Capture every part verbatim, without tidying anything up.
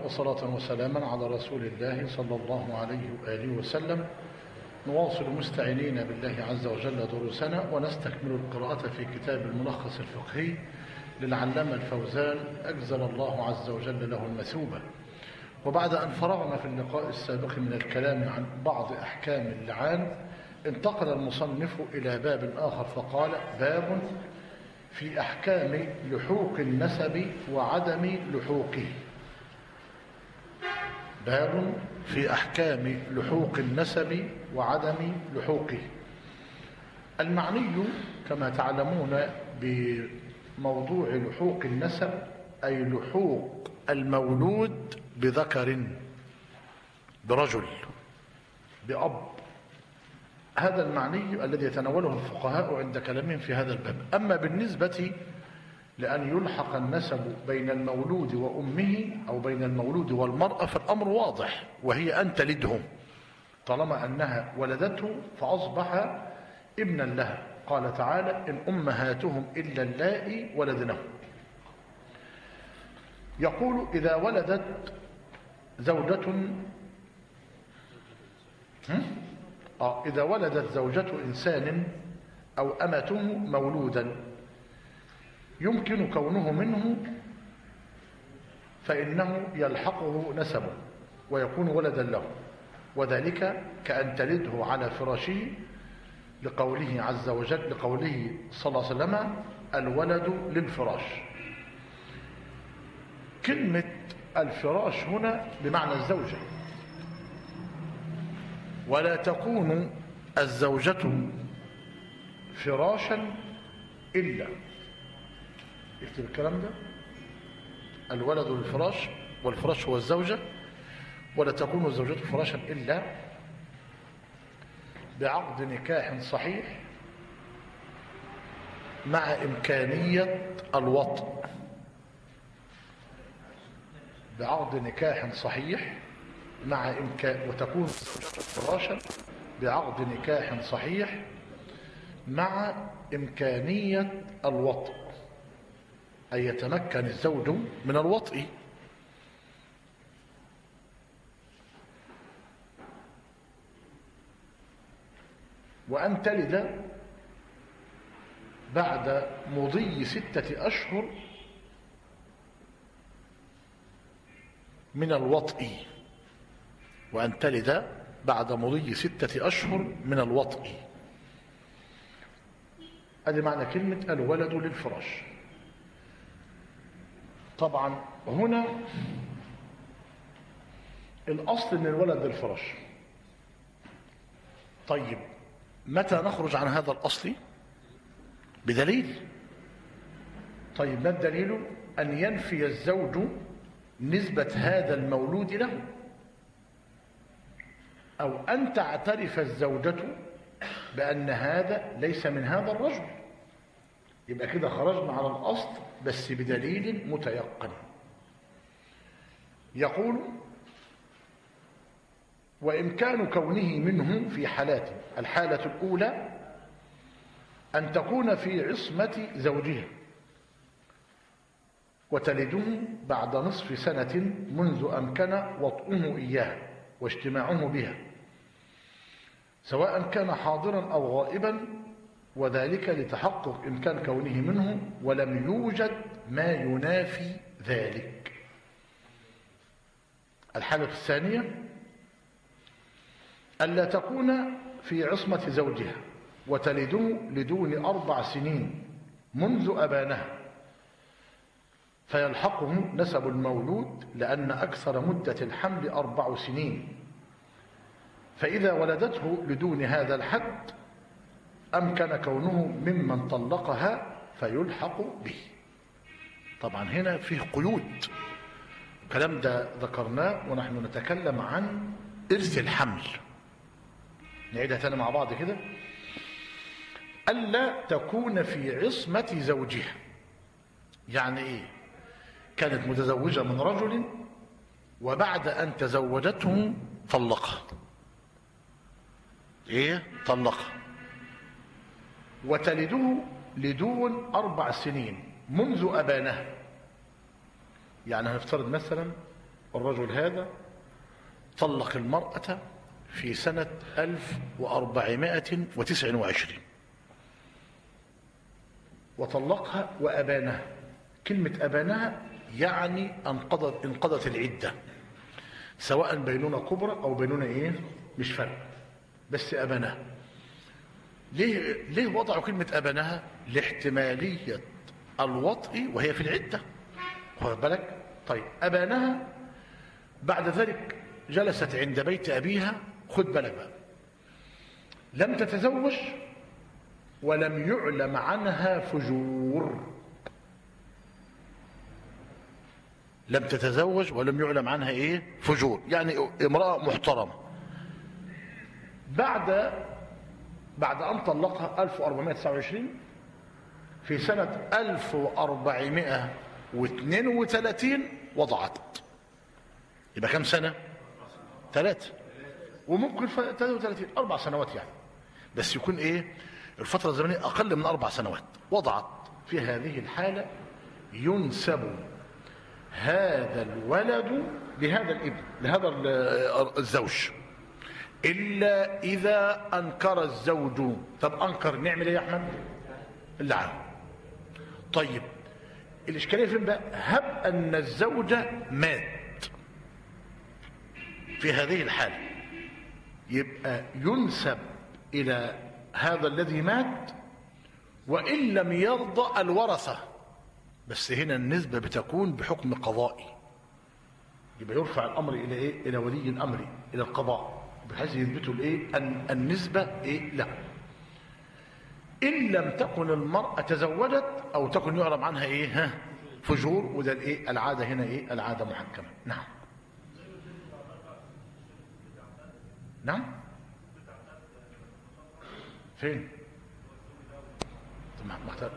وصلاة وسلاما على رسول الله صلى الله عليه وآله وسلم. نواصل مستعينين بالله عز وجل دروسنا ونستكمل القراءة في كتاب الملخص الفقهي للعلامة الفوزان أجزل الله عز وجل له المثوبة. وبعد أن فرغنا في اللقاء السابق من الكلام عن بعض أحكام اللعان، انتقل المصنف إلى باب آخر فقال: باب في أحكام لحوق النسب وعدم لحوقه. باب في أحكام لحوق النسب وعدم لحوقه. المعني كما تعلمون بموضوع لحوق النسب أي لحوق المولود بذكر، برجل، بأب. هذا المعني الذي يتناوله الفقهاء عند كلامهم في هذا الباب. أما بالنسبة لأن يلحق النسب بين المولود وأمه أو بين المولود والمرأة فالأمر واضح، وهي أن تلده، طالما أنها ولدته فأصبح ابنا لها. قال تعالى: إن أمهاتهم إلا اللائي ولدنهم. يقول: إذا ولدت زوجة آه إذا ولدت زوجة إنسان أو أمته مولودا يمكن كونه منه فإنه يلحقه نسبه ويكون ولدا له، وذلك كأن تلده على فراشه، لقوله عز وجل لقوله صلى الله عليه وسلم: الولد للفراش. كلمة الفراش هنا بمعنى الزوجة، ولا تكون الزوجة فراشا إلا، اكتب الكلام ده: الولد للفراش، والفراش هو الزوجة، ولا تكون الزوجة فراشا إلا بعقد نكاح صحيح مع إمكانية الوطء. بعقد نكاح صحيح مع إمكان وتكون الزوجة فراشا بعقد نكاح صحيح مع إمكانية الوطء، أي يتمكن الزوج من الوطء. وأن تلد بعد مضي ستة أشهر من الوطء. وأن تلد بعد مضي ستة أشهر من الوطء. هذا معنى كلمة الولد للفراش. طبعا هنا الأصل أن الولد للفراش. طيب متى نخرج عن هذا الأصل؟ بدليل. طيب ما الدليل؟ أن ينفي الزوج نسبة هذا المولود له، أو أن تعترف الزوجة بأن هذا ليس من هذا الرجل. يبقى كده خرجنا على الأصل بس بدليل متيقن. يقول: وإمكان كونه منه في حالات: الحالة الأولى أن تكون في عصمة زوجها وتلده بعد نصف سنة منذ أمكن وطئه إياها واجتماعه بها، سواء كان حاضرا أو غائبا، وذلك لتحقق إمكان كونه منه ولم يوجد ما ينافي ذلك. الحالة الثانية ألا تكون في عصمة زوجها وتلده لدون أربع سنين منذ أبانها، فيلحقه نسب المولود لأن أكثر مدة الحمل أربع سنين، فإذا ولدته لدون هذا الحد أمكن كونه ممن طلقها فيلحق به. طبعا هنا فيه قيود، الكلام ده ذكرناه ونحن نتكلم عن إرث الحمل. نعيدها تاني مع بعض كده: ألا تكون في عصمة زوجها. يعني إيه؟ كانت متزوجة من رجل وبعد أن تزوجته طلقها. إيه؟ طلقها. وتلده لدون أربع سنين منذ أبانها. يعني هنفترض مثلا الرجل هذا طلق المرأة في سنة ألف وأربعمائة وتسعة وعشرين وطلقها وأبانها. كلمة أبانها يعني انقضت انقضت العدة، سواء بينونة كبرى أو بينونة إيه مش فرق، بس أبانها. ليه ليه وضعوا كلمة أبانها؟ لاحتمالية الوطء وهي في العدة، واخد بالك؟ طيب أبانها، بعد ذلك جلست عند بيت أبيها، خد بالك بقى، لم تتزوج ولم يعلم عنها فجور. لم تتزوج ولم يعلم عنها ايه فجور، يعني امرأة محترمة. بعد بعد أن طلقها ألف وأربعمائة وتسعة وعشرين، في سنة ألف وأربعمائة واثنين وثلاثين وضعت. يبقى كم سنة؟ ثلاثة، وممكن ثلاثة وثلاثين، أربع سنوات يعني، بس يكون إيه الفترة الزمنية أقل من أربع سنوات. وضعت. في هذه الحالة ينسب هذا الولد لهذا الابن، لهذا الزوج، إلا إذا أنكر الزوج. طب أنكر نعمل إيه يا أحمد؟ اللعان. طيب الإشكالية فين بقى؟ هب أن الزوج مات، في هذه الحالة يبقى ينسب إلى هذا الذي مات، وإن لم يرضى الورثة، بس هنا النسبة بتكون بحكم قضائي، يبقى يرفع الأمر إلى إيه؟ إلى ولي الأمر، إلى القضاء، بحيث يثبتوا الإيه؟ أن النسبة إيه؟ لا. إن لم تكن المرأة تزوجت أو تكن يعلم عنها إيه؟ ها؟ فجور، وده الإيه؟ العادة هنا إيه؟ العادة محكمة. نعم. نعم. فين؟ تمام محتاج.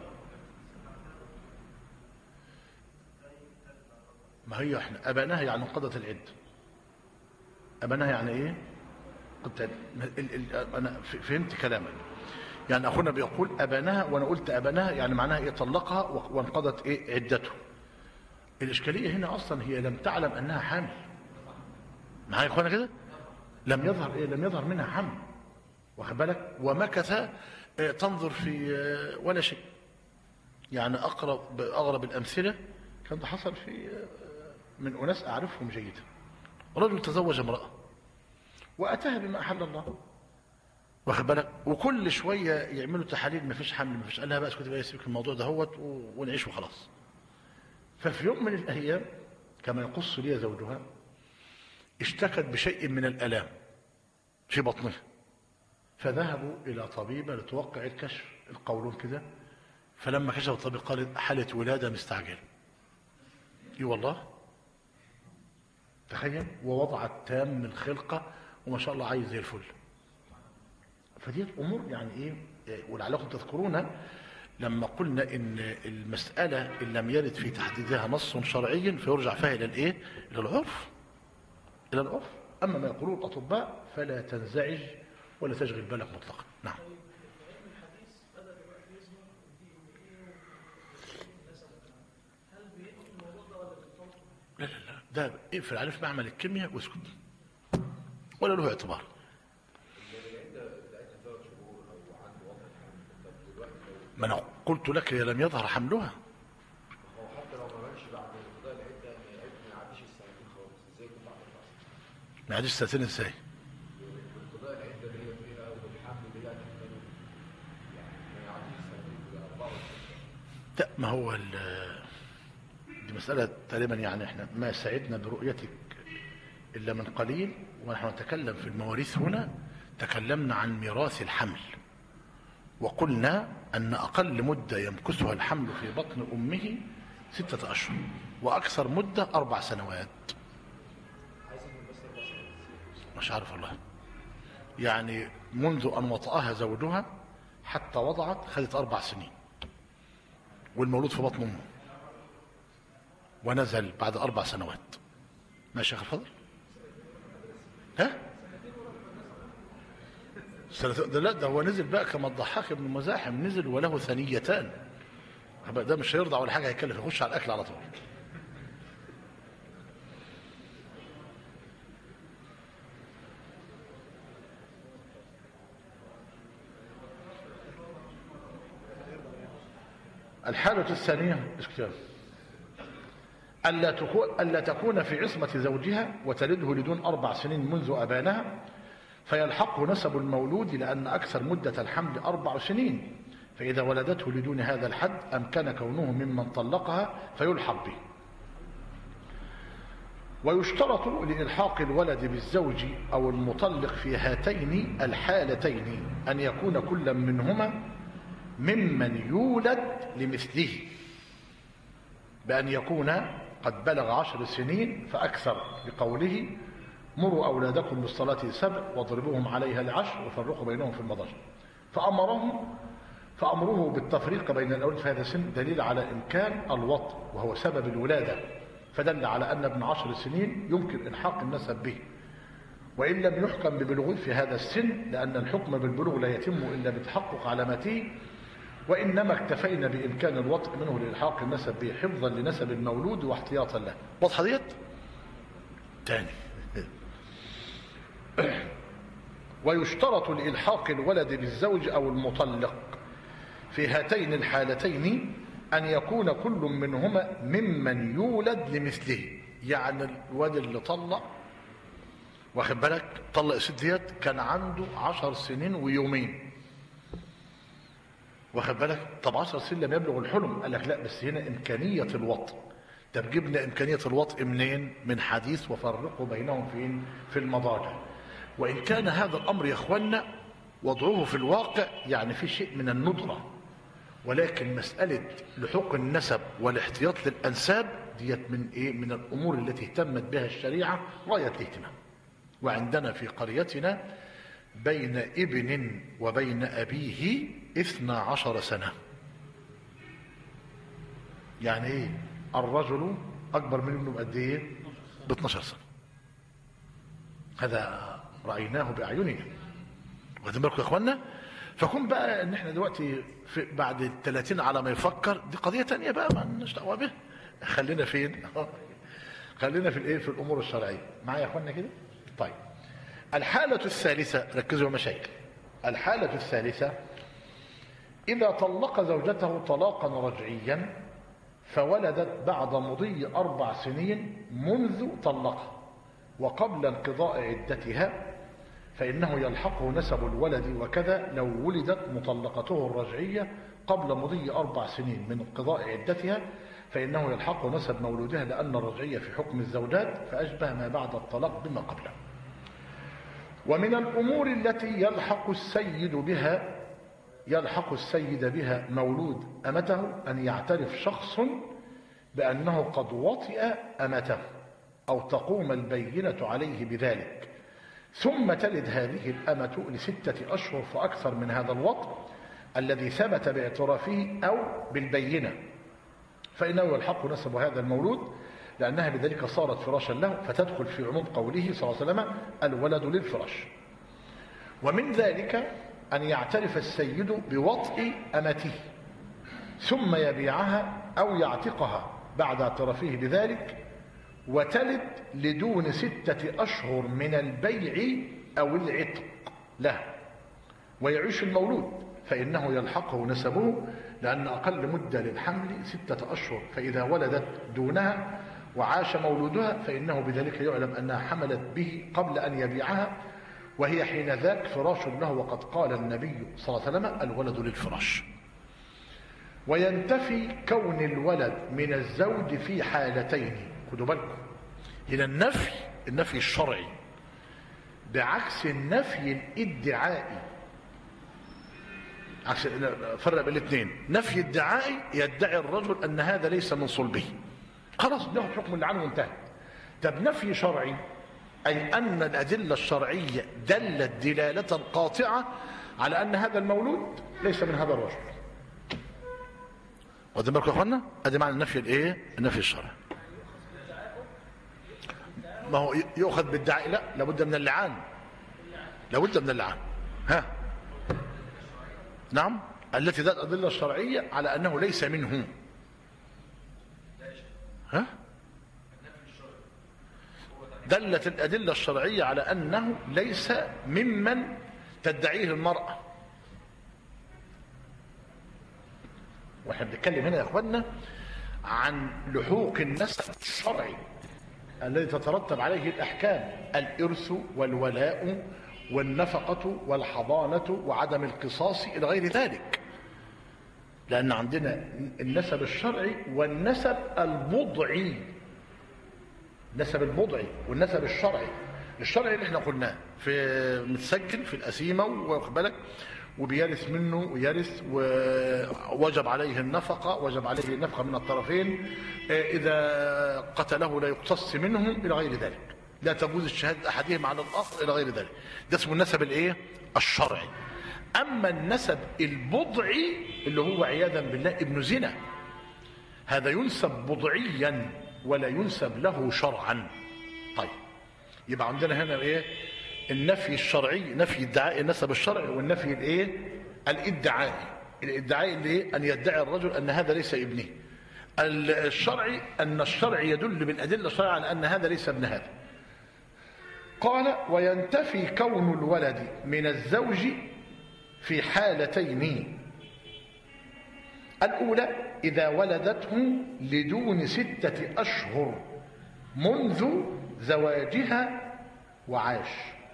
ما هي احنا أبانها يعني انقضت العدة. أبانها يعني إيه؟ قلت أنا فهمت كلامك. يعني أخونا بيقول أبانها، وأنا قلت أبانها يعني معناها إيه؟ طلقها وانقضت إيه؟ عدته. الإشكالية هنا أصلا هي لم تعلم أنها حامل. معايا يا أخوانا كده؟ لم يظهر إيه؟ لم يظهر منها حمل، واخد بالك؟ ومكث تنظر في ولا شيء. يعني أقرب أغرب الأمثلة كان ده حصل في من أناس أعرفهم جيدا. رجل تزوج امرأة وأتاها بما أحل الله، واخد بالك؟ وكل شوية يعملوا تحاليل، ما فيش حمل، ما فيش. قال لها بقى اسكتي بقى، يسيبك الموضوع ده هوت ونعيش وخلاص. ففي يوم من الأيام كما يقص لي زوجها، اشتكت بشيء من الألام في بطنها، فذهبوا إلى طبيبة لتوقع الكشف، القولون كده. فلما كشف الطبيب قال حالة ولادة مستعجلة. اي والله، تخيل، ووضعت تام الخلقة وما شاء الله عايز زي الفل. فدي امور يعني ايه، ولعلكم تذكرون لما قلنا ان المسألة ان لم يرد في تحديدها نص شرعي فيرجع فيها الى الايه؟ الى العرف، الى العرف. اما ما يقولون الاطباء فلا تنزعج ولا تشغل بالك مطلقا. نعم. لا لا لا، ده اقفل عليه في معمل الكيمياء واسكت، ولا له اعتبار. ما انا قلت لك هي لم يظهر حملها. حتى لو ما ماتش بعد انقضاء العده ما يعديش السنتين خالص، ازاي يكون بعد الفصل؟ ما يعديش السنتين ازاي؟ انقضاء العده دي فيها والحمل دي يعني ما يعديش السنتين كده أربعة وعشرين. لا، ما هو دي مسألة تقريبا يعني احنا ما سعدنا برؤيتك إلا من قليل، ونحن نتكلم في المواريث هنا تكلمنا عن ميراث الحمل، وقلنا أن أقل مدة يمكثها الحمل في بطن أمه ستة أشهر، وأكثر مدة أربع سنوات. مش عارف والله، يعني منذ أن وطأها زوجها حتى وضعت خدت أربع سنين، والمولود في بطن أمه ونزل بعد أربع سنوات. ماشي يا أخي الفضل؟ ها؟ سنتين؟ ده لا، ده هو نزل بقى كما الضحاك ابن مزاحم، نزل وله ثنيتان. ده مش هيرضع ولا حاجة، هيكلف يخش على الأكل على طول. الحالة الثانية ألا تكون, ألا تكون في عصمة زوجها وتلده لدون أربع سنين منذ أبانها فيلحقه نسب المولود لأن أكثر مدة الحمل أربع سنين، فإذا ولدته لدون هذا الحد أمكن كونه ممن طلقها فيلحق به. ويشترط لإلحاق الولد بالزوج أو المطلق في هاتين الحالتين أن يكون كل منهما ممن يولد لمثله، بأن يكون قد بلغ عشر سنين فأكثر، بقوله مروا أولادكم بالصلاة سبع واضربوهم عليها لعشر وفرقوا بينهم في المضاجع. فأمرهم فأمره بالتفريق بين الأولاد في هذا السن دليل على إمكان الوطء وهو سبب الولادة، فدل على أن ابن عشر سنين يمكن إلحاق النسب به وإن لم يحكم ببلوغه في هذا السن، لأن الحكم بالبلوغ لا يتم إلا بتحقق علامته، وإنما اكتفينا بإمكان الوطء منه لإلحاق النسب به حفظا لنسب المولود واحتياطا له. واضحة ديت؟ تاني. ويشترط لإلحاق الولد بالزوج أو المطلق في هاتين الحالتين أن يكون كل منهما ممن يولد لمثله، يعني الولد اللي طلق واخد بالك طلق الست ديت كان عنده عشر سنين ويومين واخد بالك، طب عشر سنين لم يبلغ الحلم، قال لك لا بس هنا إمكانية الوطء. طب جبنا إمكانية الوطء منين؟ من حديث وفرقوا بينهم فين؟ في المضاجع. وإن كان هذا الأمر يا إخوانا وضعه في الواقع يعني في شيء من الندرة، ولكن مسألة لحوق النسب والاحتياط للأنساب ديت من إيه؟ من الأمور التي اهتمت بها الشريعة غاية الاهتمام. وعندنا في قريتنا بين ابن وبين أبيه اثنا عشر سنة. يعني إيه؟ الرجل أكبر من ابنه بقد إيه؟ ب اثني عشر سنة. هذا رأيناه بأعيننا. واخدين بالكم يا إخوانا؟ فكون بقى ان احنا دلوقتي في بعد الثلاثين على ما يفكر دي قضيه ثانيه بقى ما لناش دعوه بها. خلينا فين؟ خلينا في الايه؟ في الامور الشرعيه. معايا يا اخوانا كده؟ طيب. الحاله الثالثه، ركزوا يا مشايخ. الحاله الثالثه اذا طلق زوجته طلاقا رجعيا فولدت بعد مضي اربع سنين منذ طلقها وقبل انقضاء عدتها فإنه يلحقه نسب الولد، وكذا لو ولدت مطلقته الرجعية قبل مضي أربع سنين من انقضاء عدتها فإنه يلحقه نسب مولودها، لأن الرجعية في حكم الزوجات فأشبه ما بعد الطلاق بما قبله. ومن الأمور التي يلحق السيد بها يلحق السيد بها مولود أمته أن يعترف شخص بأنه قد وطئ أمته أو تقوم البينة عليه بذلك، ثم تلد هذه الأمة لستة أشهر فأكثر من هذا الوطء الذي ثبت باعترافه أو بالبينة، فإنه يلحق نسب هذا المولود لأنها بذلك صارت فراشا له، فتدخل في عموم قوله صلى الله عليه وسلم الولد للفراش. ومن ذلك أن يعترف السيد بوطء أمته ثم يبيعها أو يعتقها بعد اعترافه بذلك وتلد لدون ستة أشهر من البيع أو العتق له ويعيش المولود، فإنه يلحقه نسبه لأن أقل مدة للحمل ستة أشهر، فإذا ولدت دونها وعاش مولودها فإنه بذلك يعلم أنها حملت به قبل أن يبيعها، وهي حين ذاك فراش له، وقد قال النبي صلى الله عليه وسلم الولد للفراش. وينتفي كون الولد من الزوج في حالتين. خدوا بالكم هنا النفي النفي الشرعي بعكس النفي الادعائي. عكس فرق بين الاثنين. نفي ادعائي يدعي الرجل ان هذا ليس من صلبه، خلاص بياخد حكم اللي عنه وانتهى. طب نفي شرعي اي ان الادله الشرعيه دلت دلاله قاطعه على ان هذا المولود ليس من هذا الرجل. واخدين بالكم يا اخوانا؟ ادي معنى النفي الايه؟ النفي الشرعي. ما هو يؤخذ بالدعاء؟ لا، لابد من اللعان، لابد من اللعان. ها نعم، التي ذات الأدلة الشرعية على أنه ليس منه. ها دلت الأدلة الشرعية على أنه ليس ممن تدعيه المرأة. واحنا بنتكلم هنا يا اخوانا عن لحوق النسب الشرعي الذي تترتب عليه الأحكام، الإرث والولاء والنفقة والحضانة وعدم القصاص إلى غير ذلك. لأن عندنا النسب الشرعي والنسب البضعي، النسب البضعي والنسب الشرعي. الشرعي اللي احنا قلناه في متسجل في القسيمة واخد بالك، وبيرث منه ويرث ووجب عليه النفقة، وجب عليه النفقة من الطرفين، إذا قتله لا يقتص منه إلى غير ذلك، لا تجوز الشهادة أحدهما على الآخر إلى غير ذلك. ده اسمه النسب الإيه؟ الشرعي. أما النسب البضعي اللي هو عياذا بالله ابن زنا، هذا ينسب بضعيا ولا ينسب له شرعا. طيب يبقى عندنا هنا إيه؟ النفي الشرعي، نفي ادعاء النسب الشرعي، والنفي الايه؟ الادعائي. الادعاء اللي ايه؟ ان يدعي الرجل ان هذا ليس ابنه. الشرعي ان الشرع يدل بالادله الشرعيه على ان هذا ليس ابن هذا. قال: وينتفي كون الولد من الزوج في حالتين: الاولى اذا ولدته لدون سته اشهر منذ زواجها وعاش،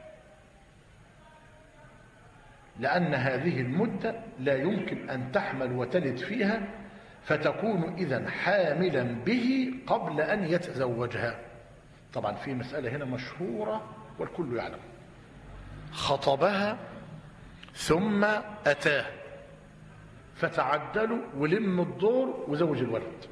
لأن هذه المدة لا يمكن أن تحمل وتلد فيها، فتكون إذن حاملا به قبل أن يتزوجها. طبعا في مسألة هنا مشهورة والكل يعلم: خطبها ثم أتاه فتعدلوا ولم الدور وزوج الولد.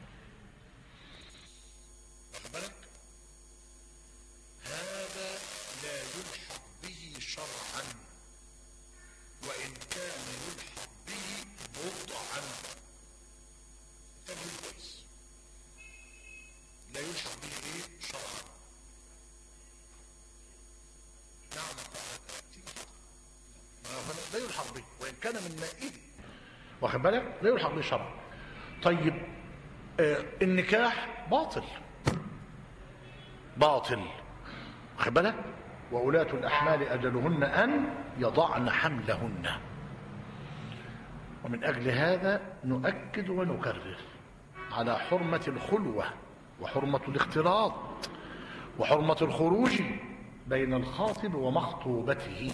هذا لا يلحق به شرعا، وإن كان يلحق به بضعا. تمام كويس. لا يلحق به ايه؟ شرعا. نعم لا يلحق به وإن كان من مائده، واخد بالك؟ لا يلحق به شرعا. طيب آه النكاح باطل باطل، واخد بالك؟ وأولاة الأحمال أجلهن أن يضعن حملهن. ومن أجل هذا نؤكد ونكرر على حرمة الخلوة وحرمة الاختلاط وحرمة الخروج بين الخاطب ومخطوبته،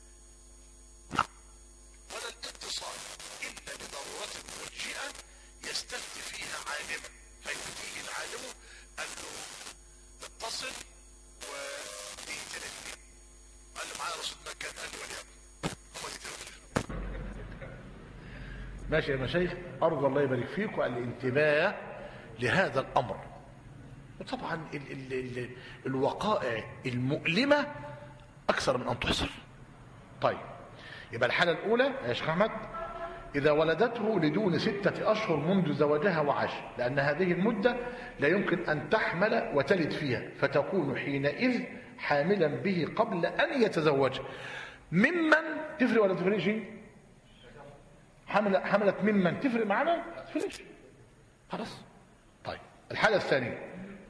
ولا الاتصال إلا لضرورة ملجئة يستفتي فيها عالما، فيفتيه العالم أن اتصل ودي تلفين، قال له معايا رصيد مكان، قال له وليكن هو دي تلفين. ماشي يا مشايخ، أرجو الله يبارك فيكم الانتباه لهذا الأمر. وطبعا ال ال ال الوقائع المؤلمة أكثر من أن تحصر. طيب يبقى الحالة الأولى يا شيخ أحمد: إذا ولدته لدون ستة أشهر منذ زواجها وعاش، لأن هذه المدة لا يمكن أن تحمل وتلد فيها، فتكون حينئذ حاملا به قبل أن يتزوج. ممن تفرق ولا تفرقش؟ حملت حملت ممن تفرق معنا؟ تفرقش خلاص. طيب الحالة الثانية: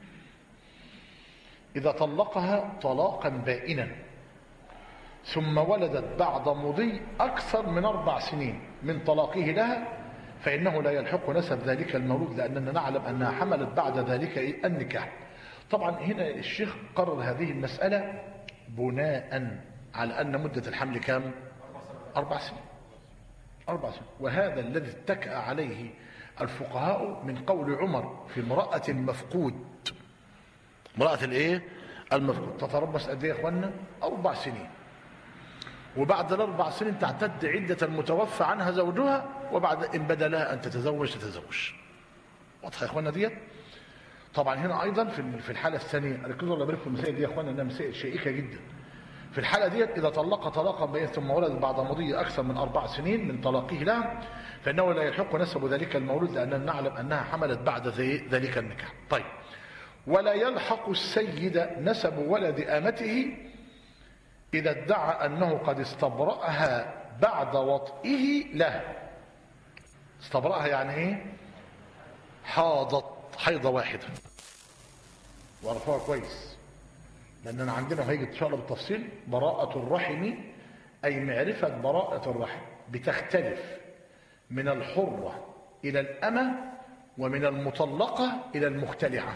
إذا طلقها طلاقا بائنا ثم ولدت بعد مضي أكثر من أربع سنين من طلاقه لها، فإنه لا يلحق نسب ذلك المولود، لأننا نعلم أنها حملت بعد ذلك النكاح. طبعا هنا الشيخ قرر هذه المسألة بناء على أن مدة الحمل كام؟ أربع سنين. أربع سنين. وهذا الذي اتكأ عليه الفقهاء من قول عمر في امرأة المفقود. امرأة الايه؟ المفقود تتربص قد ايه يا اخوانا؟ أربع سنين، وبعد الأربع سنين تعتد عدة المتوفى عنها زوجها، وبعد إن بدا لها أن تتزوج تتزوج. واضحة يا اخوانا ديت؟ طبعا هنا أيضا في الحالة الثانية، ركزوا الله يبارك في المسائل دي يا اخوانا، إنها مسائل شائكة جدا. في الحالة ديت إذا طلق طلاقا بين ثم ولد بعد مضي أكثر من أربع سنين من طلاقه لها، فإنه لا يلحق نسب ذلك المولود، لأننا نعلم أنها حملت بعد ذلك النكاح. طيب ولا يلحق السيد نسب ولد آمته إذا ادعى أنه قد استبرأها بعد وطئه له. استبرأها يعني إيه؟ حاضت حيضة واحدة. وعرفوها كويس، لأننا عندنا هيجي إن شاء الله بالتفصيل براءة الرحم، أي معرفة براءة الرحم بتختلف من الحرة إلى الأمة، ومن المطلقة إلى المختلعة،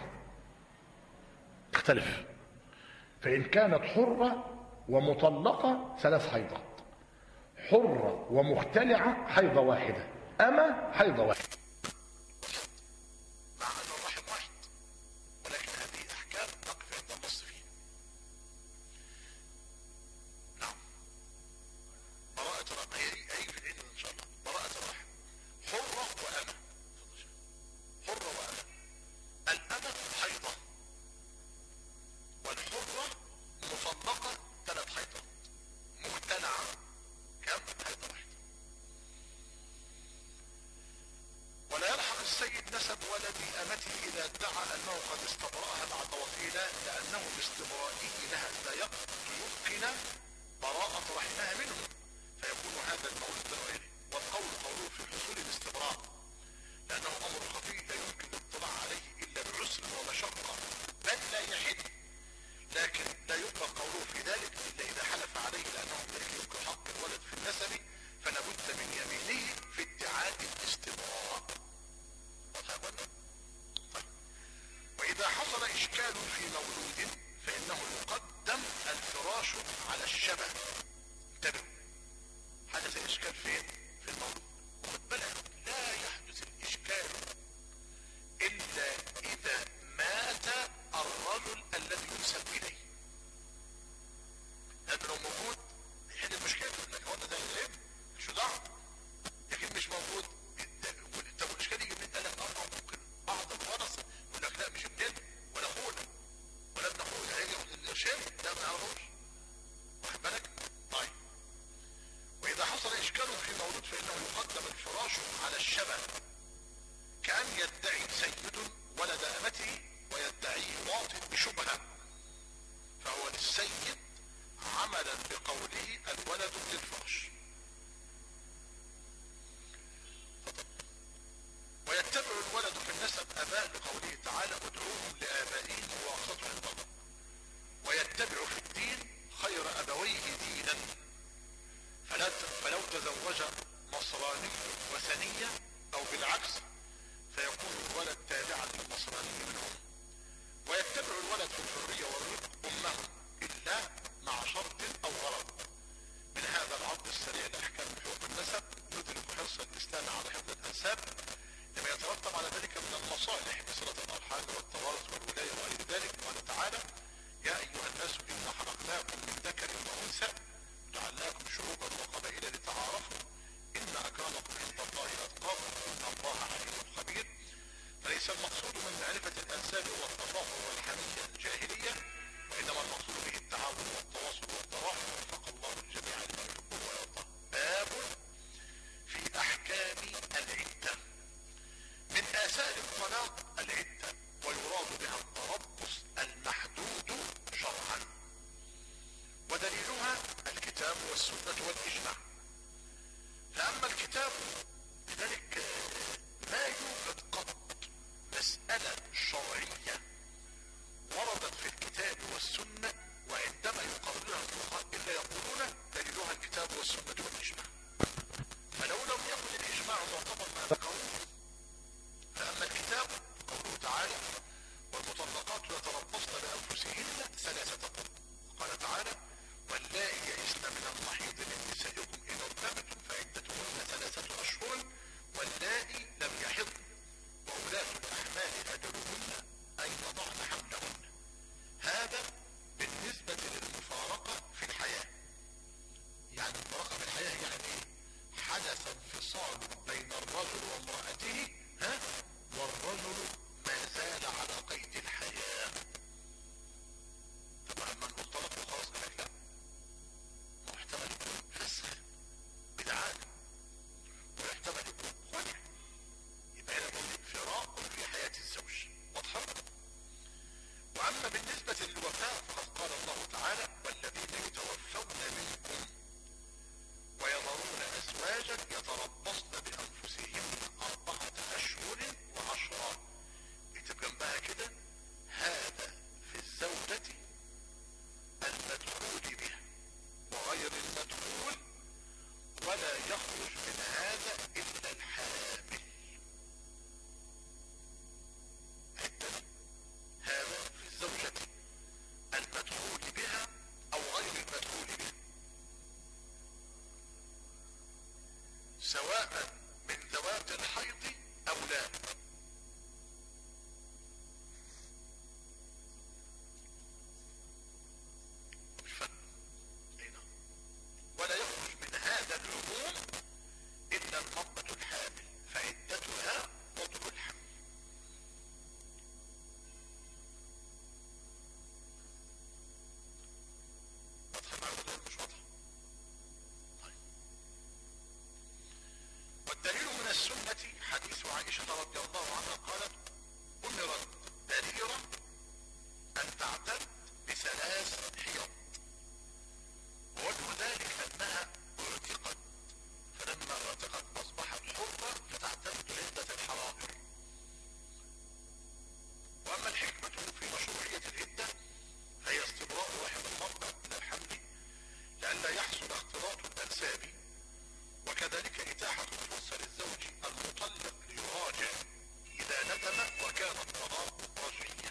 تختلف. فإن كانت حرة ومطلقة ثلاث حيضات، حرة ومختلعة حيضة واحدة، أمة حيضة واحدة، مع أن الرحم واحد، ولكن هذه أحكام نقف عند النص فيها. نعم، براءة الرحم هي هي في العلم إن شاء الله. براءة الرحم حرة وأمة، حرة وأمة. الأمة حيضة، والحرة مطلقة ثلاث حيضات، مختلعة كم؟ حيضة واحدة. ولا يلحق السيد نسب ولد أمته إذا ادعى أنه قد استبرأها بعد وفيها، لأنه باستبرائه لها لا يمكن براءة رحمها منه، فيكون هذا المولود غيره. والقول قوله في حصول الاستبراء، لأنه أمر خفي لا يمكن الاطلاع عليه إلا بعسر ومشقة، بل لا يحل. لكن لا يقبل قوله في ذلك إلا إذا حلف عليه، لأنه ذلك يمكن حق الولد في النسب، فلا بد من يمينه في ادعاء الاستبراء. طيب. وإذا حصل إشكال في مولود فإنه يقدم الفراش على الشبه. انتبهوا، حدث إشكال فين؟ في المولود. وخد بالك، لا يحدث الإشكال إلا إذا مات الرجل الذي ينسب إليه. لأنه لو موجود يحل المشكلة، لك هو ده الغيب شو دعوة، لكن مش موجود. طب الإشكال يجي من قال لك أربعة، ممكن بعض الورثة يقول لك لا مش ابننا ولا أخونا ولا ابن أخونا، هيجي ياخد القرشين، لا ما يعرفوش. واخد بالك؟ طيب. وإذا حصل إشكال في مولود فإنه يقدم الفراش على الشبه، كأن يدعي سيد ولد أمته ويدعيه واطن بشبهة، فهو للسيد عملا بقوله الولد للفراش. ويتبع الولد في النسب أباه لقوله تعالى ادعوهم لآبائهم وأقسطوا عند الله. ويتبع في الدين خير أبويه دينا، فلا فلو تزوج نصراني وثنية أو بالعكس فيكون الولد تابعا للنصراني منهم. ويتبع الولد في الحرية والرزق أمه إلا مع شرط أو غرض. من هذا العرض السريع لأحكام حقوق النسب ندرك حرص الإسلام على حفظ الأنساب لما يترتب على ذلك من المصالح بصلة الأرحام والتوارث والولاية وغير ذلك. قال تعالى يا أيها الناس إنا خلقناكم من ذكر وأنثى وجعلناكم شعوبا وقبائل لتعارفوا إن أكرمكم عند الله أتقاكم إن الله عليم خبير. فليس المقصود من معرفة الأنساب هو التفاخر والحمية الجاهلية، وإنما المقصود به التعاون والتواصل والتراحم، وفق الله الجميع لما يحبه ويرضاه. باب في أحكام العدة. من آثار الطلاق العدة، ويراد بها التربص المحدود شرعا، ودليلها الكتاب والسنة والإجماع. فأما الكتاب لذلك لا يوجد قط مسألة شرعية وردت في الكتاب والسنة وعندما يقررها الفقهاء إلا يقولون دليلها الكتاب والسنة والإجماع. فلو لم يكن الإجماع معتبر ما ذكروه. فأما الكتاب قوله تعالى والمطلقات يتربصن بأنفسهن ثلاثة قرون. قال تعالى واللائي يئسن من المحيض من نسائكم إن ارتبتم فعدتهن ثلاثة أشهر واللائي لم يحضن وأولاة الأحمال أجلهن أن يضعن حملهن. هذا بالنسبة للمفارقة في الحياة. يعني المفارقة في الحياة يعني ايه؟ حدث انفصال بين الرجل وامرأته ها والرجل ما زال على قيد الحياة. طبعا من مطلق وخلاص قال لك لا، محتمل يكون فسخ بدعاء ويحتمل يكون خلع، يبقى هنا موجود فراق في حياة الزوج. واضحة؟ وأما بالنسبة للوفاة فقد قال الله تعالى والذين يتوفون منكم ويذرون أزواجا يتربصن بأنفسهن أربعة أشهر وعشرا. سواء من ذوات الحيض أو لا. ولا يخرج من هذا العموم إلا المرأة الحامل فعدتها وضع الحمل. واضحة معي ولا مش واضحة؟ طيب. والدليل من السنة حديث عائشة رضي الله عنها قالت: أمرت بريرة أن تعتد بثلاث حيض، ووجه ذلك أنها اعتقت، فلما اعتقت أصبحت حرة فتعتد عدة الحرائر. وأما الحكمة في مشروعية العدة فهي استبراء رحم المرأة من الحمل لئلا يحصل اختلاط الأنساب، وكذلك إتاحة فرصة للزوج المطلق ليراجع إذا ندم وكان الطلاق رجعيا.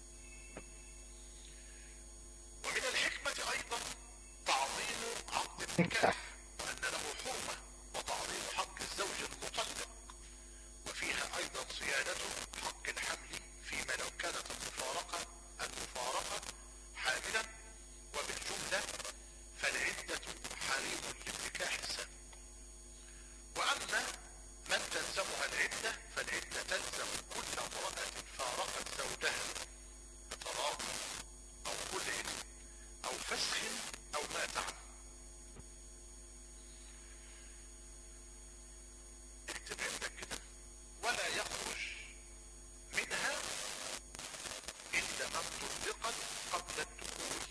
ومن الحكمة أيضا تعظيم عقد النكاح وأن له حرمة، وتعظيم حق الزوج المطلق، وفيها أيضا صيانة حق الحمل فيما لو كانت المفارقة المفارقة حاملا. وبالجملة فالعدة حريم للنكاح السابق. وأما من تلزمها العدة فالعدة تلزم كل امرأة فارقت زوجها بطلاق أو خلع أو فسخ أو مات عنه. اكتب عندك كده: ولا يخرج منها إلا من طلقت قبل الدخول.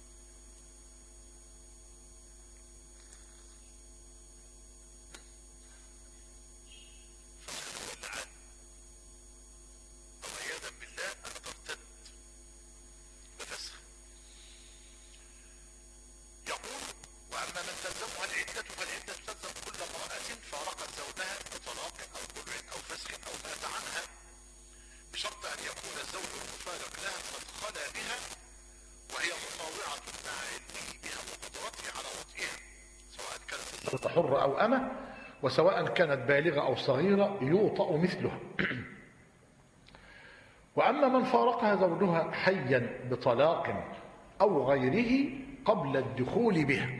حرة أو أمة، وسواء كانت بالغة أو صغيرة يوطأ مثلها. وأما من فارقها زوجها حيا بطلاق أو غيره قبل الدخول بها.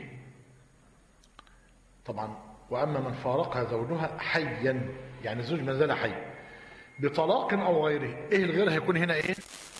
طبعا وأما من فارقها زوجها حيا يعني الزوج ما زال حي بطلاق أو غيره. إيه الغير هيكون هنا إيه؟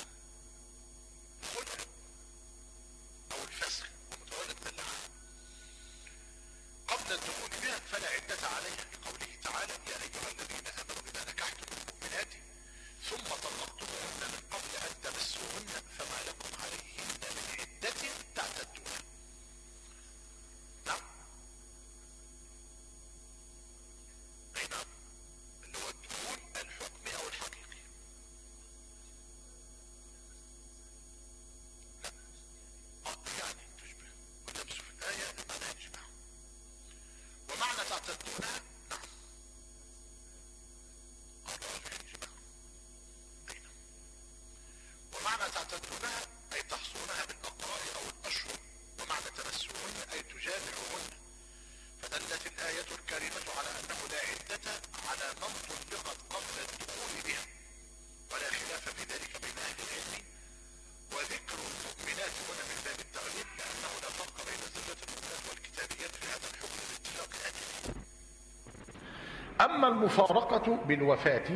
أما المفارقة بالوفاة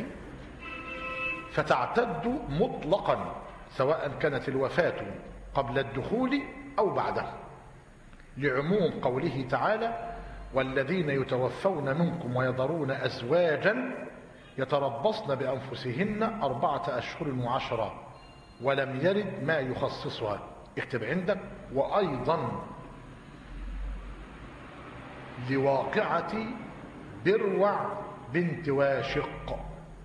فتعتد مطلقا سواء كانت الوفاة قبل الدخول أو بعده، لعموم قوله تعالى: والذين يتوفون منكم ويذرون أزواجا يتربصن بأنفسهن أربعة أشهر وعشرة ولم يرد ما يخصصها. اكتب عندك: وأيضا لواقعة بروع بنت واشق.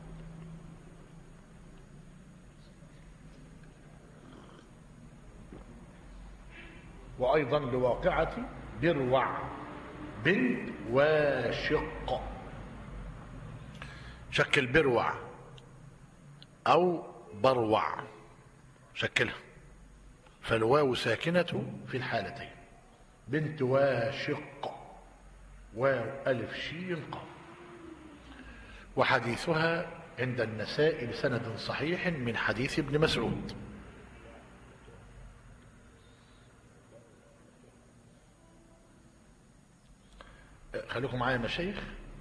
وأيضا لواقعة بروع بنت واشق. شكل بروع أو بروع شكلها، فالواو ساكنة في الحالتين. بنت واشق واو ألف شين قاف. وحديثها عند النسائي بسند صحيح من حديث ابن مسعود. خليكم معايا يا مشايخ.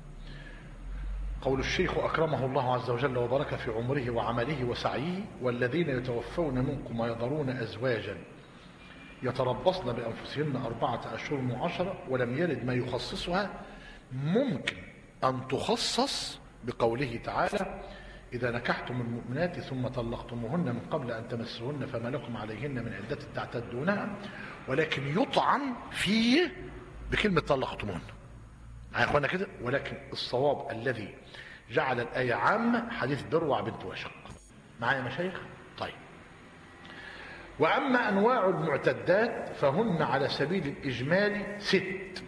قول الشيخ أكرمه الله عز وجل وبارك في عمره وعمله وسعيه: والذين يتوفون منكم ويذرون أزواجا يتربصن بأنفسهن أربعة أشهر وعشرة ولم يرد ما يخصصها، ممكن أن تخصص بقوله تعالى: إذا نكحتم المؤمنات ثم طلقتموهن من قبل أن تمسوهن فما لكم عليهن من عدة تعتدونها، ولكن يطعن فيه بكلمة طلقتموهن. يا اخوانا كده، ولكن الصواب الذي جعل الآية عامة حديث بروع بنت واشق. معايا يا مشايخ؟ طيب. وأما أنواع المعتدات فهن على سبيل الإجمال ست.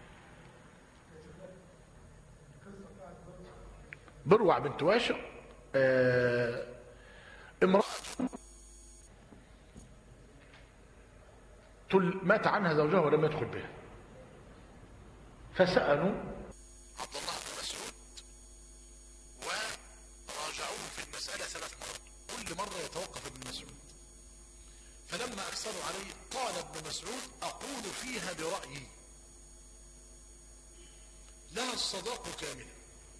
بروع بنت واشق آه امرأة مات عنها زوجها ولم يدخل بها، فسألوا عبد الله بن مسعود وراجعوه في المسألة ثلاث مرات، كل مرة يتوقف ابن مسعود، فلما أكثروا عليه قال ابن مسعود: أقول فيها برأيي، لها الصداق كاملة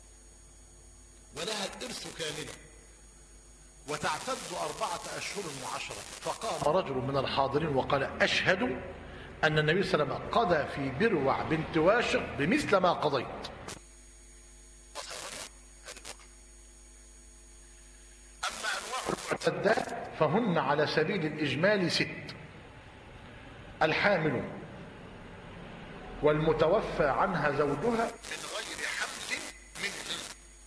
ولها الإرث كاملة وتعتد أربعة أشهر وعشرة. فقام رجل من الحاضرين وقال: أشهد أن النبي صلى الله عليه وسلم قضى في بروع بنت واشق بمثل ما قضيت. أما أنواع المعتدات فهن على سبيل الإجمال ست: الحامل والمتوفى عنها زوجها من غير حمل منه،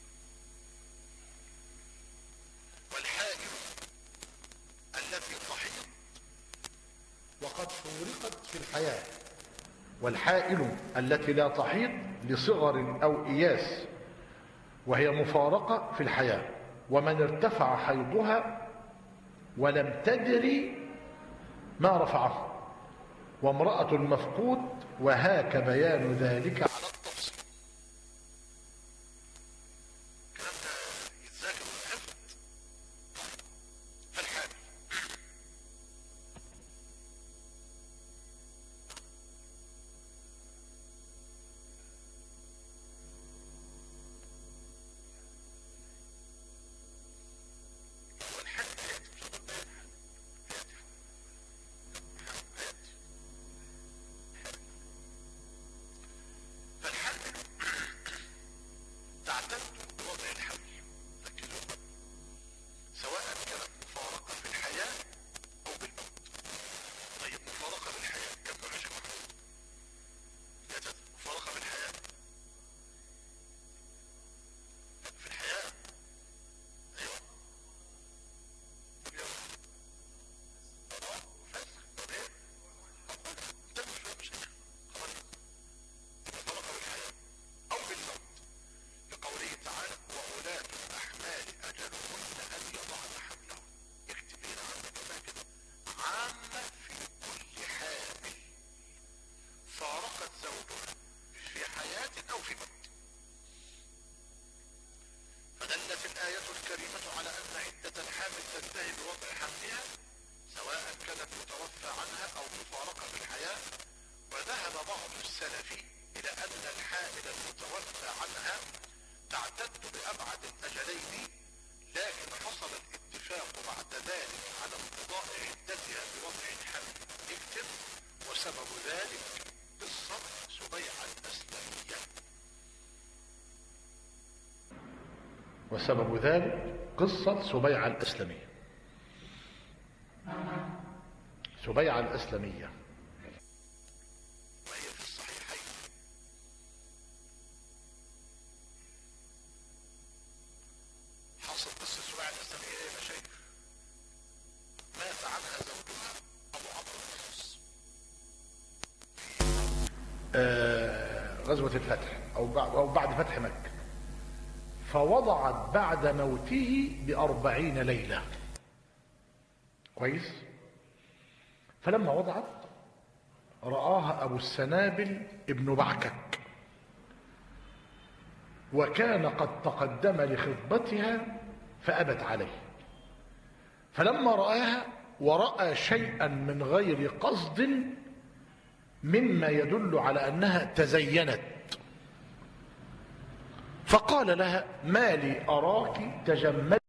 والحائض التي تحيض وقد فورقت في الحياة، والحائل التي لا تحيض لصغر أو إياس وهي مفارقة في الحياة، ومن ارتفع حيضها ولم تدري ما رفعه، وامرأة المفقود، وهاك بيان ذلك على التفصيل. الكلام ده يتذاكر ويتحفظ. فالحامل وسبب ذلك قصة سبيعة الأسلمية. وسبب ذلك قصة سبيعة الأسلمية. سبيعة الأسلمية وهي في الصحيحين. حصل قصة سبيعة الأسلمية يا مشايخ، مات عنها زوجها أبو عمرو الخاص في غزوة الفتح أو بعد فتح مكة، فوضعت بعد موته بأربعين ليلة. كويس. فلما وضعت رآها أبو السنابل ابن بعكك وكان قد تقدم لخطبتها فأبت عليه، فلما رآها ورأى شيئا من غير قصد مما يدل على أنها تزينت فقال لها: ما لي أراك تجملت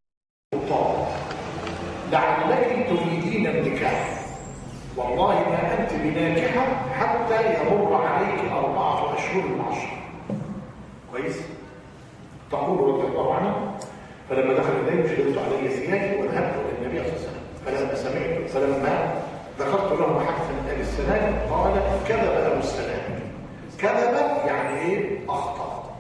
لعلك تريدين النكاح، والله ما أنت بناكحة حتى يمر عليك أربعة أشهر وعشر. كويس؟ تقول رضي الله عنه: فلما دخل الليل شددت علي ثيابي وذهبت إلى النبي صلى الله عليه وسلم، فلما سمعت فلما ذكرت له حدثا أبي السلام قال: كذب أبو السلام. كذب يعني إيه؟ أخطأ.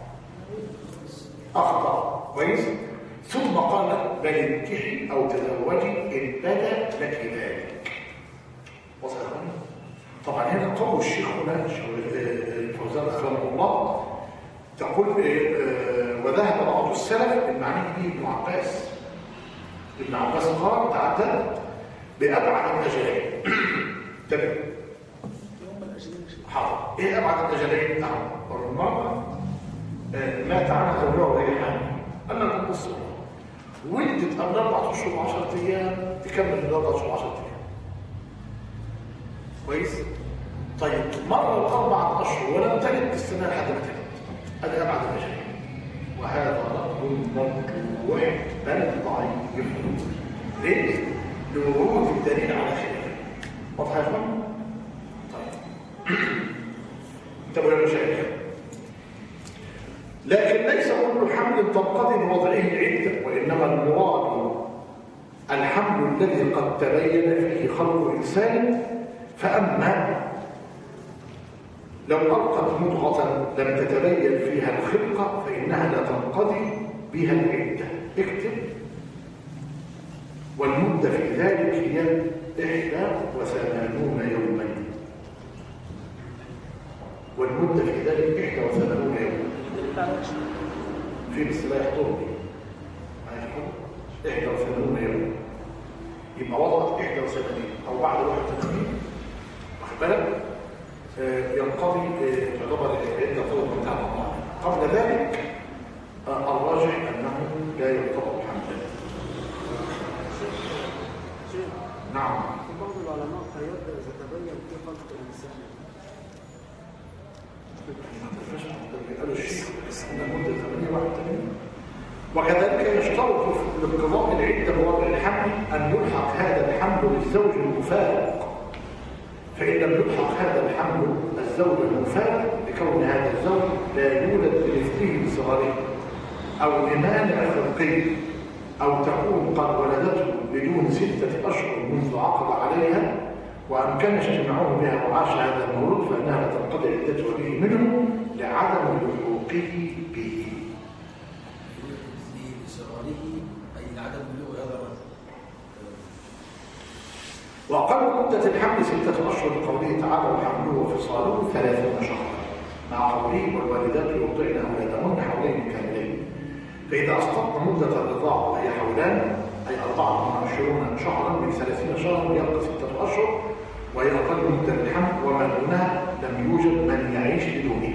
أخطأ. كويس؟ ثم قال: بل انكحي أو تزوجي إن بدا لك ذلك. وصل؟ طبعا هنا قول الشيخ هنا الفوزان رحمه الله تقول وذهب بعض السلف المعني به ابن عباس. ابن عباس قال: تعدد بأبعد الأجلين. تمام. حاضر. إيه أبعد الأجلين؟ نعم. والمرأة مات عنها زوجها وهي حامل. أنا كنت الصورة ولدت قبل أربعة أشهر وعشرة أيام تكمل من أربعة أشهر وعشرة أيام. كويس؟ طيب مرة أربعة أشهر ولم تلد تستنى لحد ما تلد. هذا أبعد الأجلين. وهذا لفظ مرجوح بل ضعيف. ليه؟ لورود الدليل على خلافه. واضح يا اخوان؟ طيب. انتبهوا يا مشايخ. لكن ليس كل حمل تنقضي بوضعه العده، وانما المراد الحمل الذي قد تبين فيه خلق انسان. فاما لو القت مضغه لم تتبين فيها الخلقه فانها لا تنقضي بها العده. اكتب: والمدة في ذلك هي إحدى وثمانون يوما. والمدة في ذلك إحدى وثمانون يوما. في بس لا يحضرني. ما يحضر إحدى وثمانون يوما. يبقى وضعت إحدى وثمانين أو بعد واحد وثمانين. واخد بالك؟ آه ينقضي تعتبر العدة طول بتاع الله. قبل ذلك آه الراجح أنه لا يرتبط حملا. نعم. في بعض العلماء قيد إذا تبين في خلق الإنسان. قالوا الشيخ إن المدة ثمانية واحد وثمانين. وكذلك يشترط في انقضاء العدة بوضع الحمل أن يلحق هذا الحمل للزوج المفارق. فإن لم يلحق هذا الحمل الزوج المفارق لكون هذا الزوج لا يولد برزقه بصغره أو لمانع خلقي أو تكون قد ولدته بدون ستة أشهر منذ عقد عليها وأمكن اجتماعه بها وعاش هذا المولود فإنها لا تنقضي عدته به منه لعدم لحوقه به. بصغره أي لعدم بلوغ هذا الرجل. وأقل مدة الحمل ستة أشهر لقوله تعالى: وحمله وفصاله ثلاثون شهرا، مع قوله: والوالدات يرضعن أولادهن حولين كاملين. فإذا أسقطنا مدة الرضاعة أي حولان أي أربعة وعشرين شهرا من ثلاثين شهرا يبقى ستة أشهر، وهي أقل مدة الحمل، وما دونها لم يوجد من يعيش بدونه.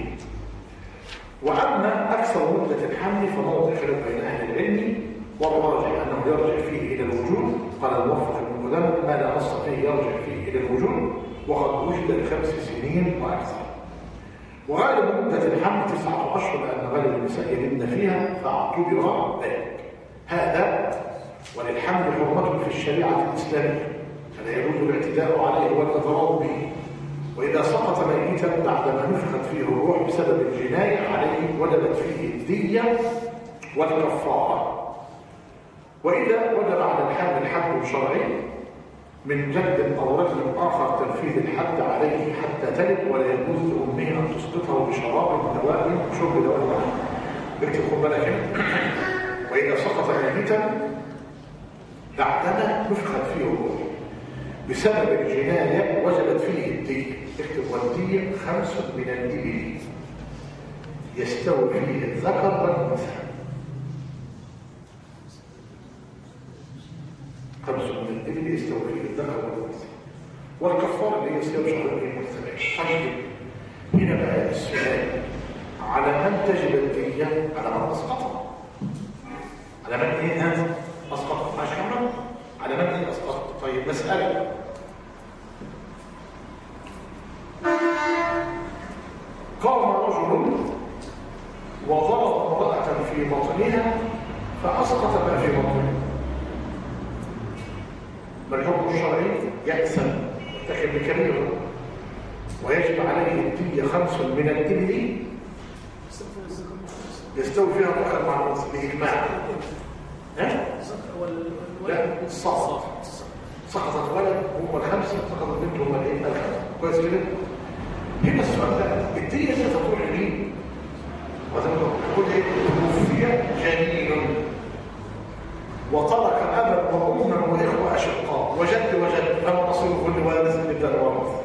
وأما أكثر مدة الحمل فموضع خلاف بين أهل العلم، والراجح أنه يرجع فيه إلى الوجود. قال الموفق بن قدامة: ما لا نص فيه يرجع فيه إلى الوجود، وقد وجد لخمس سنين وأكثر. وغالب مدة الحمل تسعة أشهر لأن غالب النساء يلدن فيها فاعتبر ذلك. هذا وللحمل حرمته في الشريعة الإسلامية، فلا يجوز الاعتداء عليه والإضرار به. وإذا سقط ميتا بعدما نفخت فيه الروح بسبب الجناية عليه وجبت فيه الدية والكفارة. وإذا وجب على الحامل حد شرعي من جد أو رجل آخر تنفيذ الحد عليه حتى تلد، ولا يجوز لأمه أن تسقطه بشراب دواء وشرب دواء. اكتب خد بالك هنا. وإذا سقط ميتا بعدما نفخت فيه الروح بسبب الجناية وجبت فيه الدية. اكتب: والدية خمس من الإبل يستوي فيه الذكر والأنثى. خمس من الإبل يستوي فيه الذكر والأنثى. والكفارة اللي هي صيام شهرين متتابعين. طيب هنا بقى السؤال: على من تجب الدية الدية على من أسقطها. على من إيه هذا؟ أسقطها. ماشي كاملة؟ على من إيه أسقطها؟ طيب مسألة. قام رجل وضرب امرأة في بطنها فأسقط ما في بطنها. ما الحكم الشرعي؟ يأسم مرتكب بكبيرة ويجب عليه الدية خمس من الإبل يستوي فيها الأخر مع النص بإجماع. ها؟ لا الصعب سقطت ولد هم الخمسة، سقطت بنت هم الايه؟ الخمسة. كويس كده؟ هنا السؤال ده الدية ستروح لمين؟ وتقول ايه؟ توفي جنين وترك أبا وأما وإخوة أشقاء وجد وجد فما نصيب كل وارث للدار الوارث.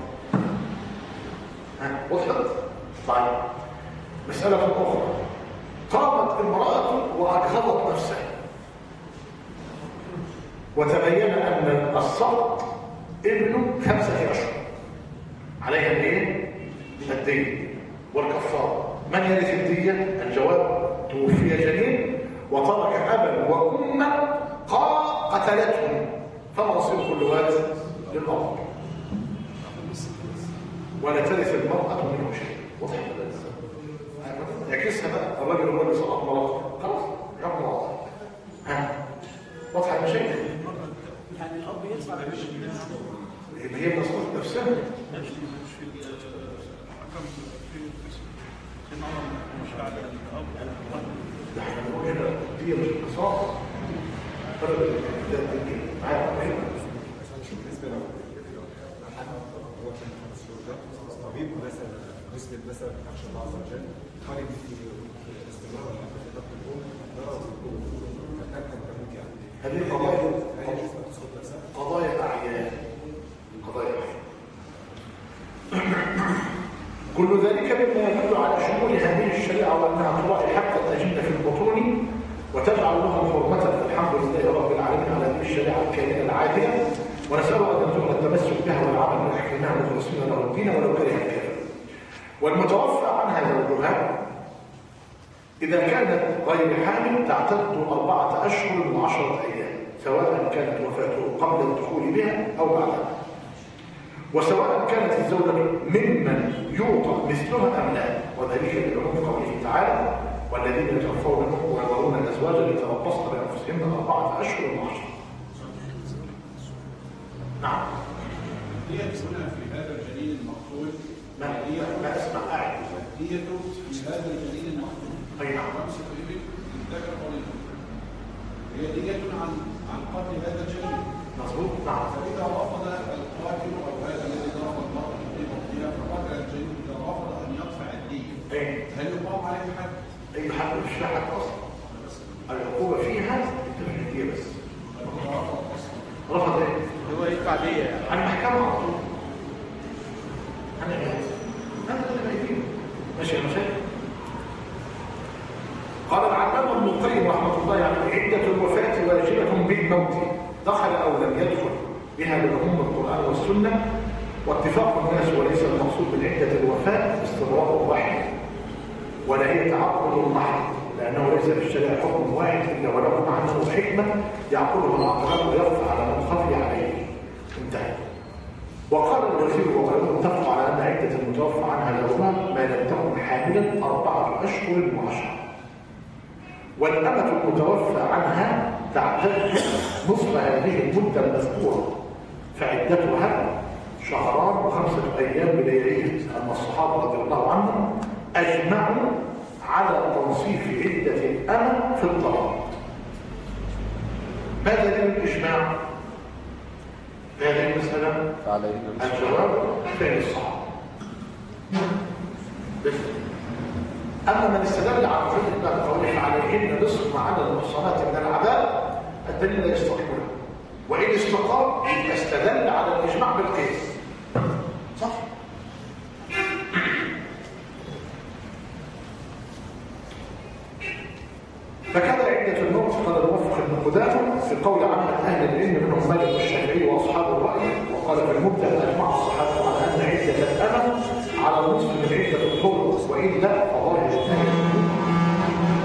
ها وصلت؟ طيب مسألة أخرى. قامت امرأة وأجهضت نفسها وتبين أن السقط ابن خمسة أشهر عليها الايه؟ الدية والكفارة. من يرث الدية؟ الجواب توفي جنين وترك أبا وأما قتلتهم فما نصيب كل وارث للأب ولا ترث المرأة منه شيء. واضح يعكسها بقى الراجل هو اللي سقط مراته خلاص يحكم واضح. ها واضحه المشاكل يعني الاب يدفع يبقى هي مسؤولة نفسها. مش في الحكم في نظام مش بعد الاب ده احنا بنقول هنا دي مش قصاص فرق ده الدين معايا بالنسبه له طبيب مثلا نسبه مثلا خشيه الله عز وجل خالد في استمرار الحقيقه الام ضرر فتنكن تموت يعني هذه قضايا قضايا اعيان قضايا اعيان. كل ذلك مما يدل على شمول هذه الشريعه وانها تراعي حق الاجنه في البطون وتجعل لهم حرمه. فالحمد لله رب العالمين على هذه الشريعه الكامله العادله ونساله ان يرزقنا التمسك بها والعمل باحكامها مخلصين له الدين ولو كره الكافر. والمتوفى عنها زوجها إذا كانت غير حامل تعتد أربعة أشهر وعشرة أيام سواء كانت وفاته قبل الدخول بها أو بعدها، وسواء كانت الزوجة ممن يوطأ مثلها أم لا، وذلك لعموم قوله تعالى والذين يتوفون منكم ويذرون الأزواج يتربصن بأنفسهن أربعة أشهر وعشرة. نعم. هي هنا في هذا الجنين المقتول ما ما أسمع أعد. هي في هذا الجنين المقتول. أي نعم. خمسة إبل ذكر قليلا. هي دية عن عن قتل هذا الجنين. مظبوط. نعم. فإذا رفض القاتل أو هذا الذي ضرب المرأة في بطنها فقتل الجنين إذا رفض أن يدفع الدية. أي. هل يقام عليه حد؟ أي حد مش فيها حد أصلا. العقوبة فيها التفريطية بس. رفض إيه؟ هو يدفع دية يعني. عن المحكمة على طول. أنا جاهز. أنا اللي بايدين. ماشي يا مشايخ. قال العلامة ابن القيم رحمة الله عليه عدة الوفاة واجبة بالموت دخل أو لم يدخل بها بالعموم القرآن والسنة واتفاق الناس، وليس المقصود من عدة الوفاة استمرار الرحم ولا هي تعقد المحض، لأنه ليس في الشريعة حكم واحد إلا وله معنى حكمة يعقده العقلاء ويرفع على من خفي عليه. انتهى. وقال الوزير وغيره اتفقوا على أن عدة المتوفى عنها زوجها ما لم تكن حاملا أربعة أشهر وعشرة، والأمة المتوفى عنها تعتد نصف هذه المدة المذكورة فعدتها شهران وخمسة أيام بلياليه. أما الصحابة رضي الله عنهم أجمعوا على تنصيف عدة الأمة في الطلاق. ماذا دليل الإجماع؟ هذه المسألة الجواب فعل الصحابة. أما من استدل على وجود الله قوله عليهن نصف ما على المحصنات من العذاب الدليل لا يستقيم، وإن استقام استدل على الإجماع بالقياس. صح؟ فكذا عدة الموت قال الموفق ابن قدامة في قول عامة أهل العلم منهم مالك والشافعي وأصحاب الرأي، وقال في المبدأ أجمع الصحابة على أن عدة الأمل على النصف من عدة الحر، وإلا فظاهر الثاني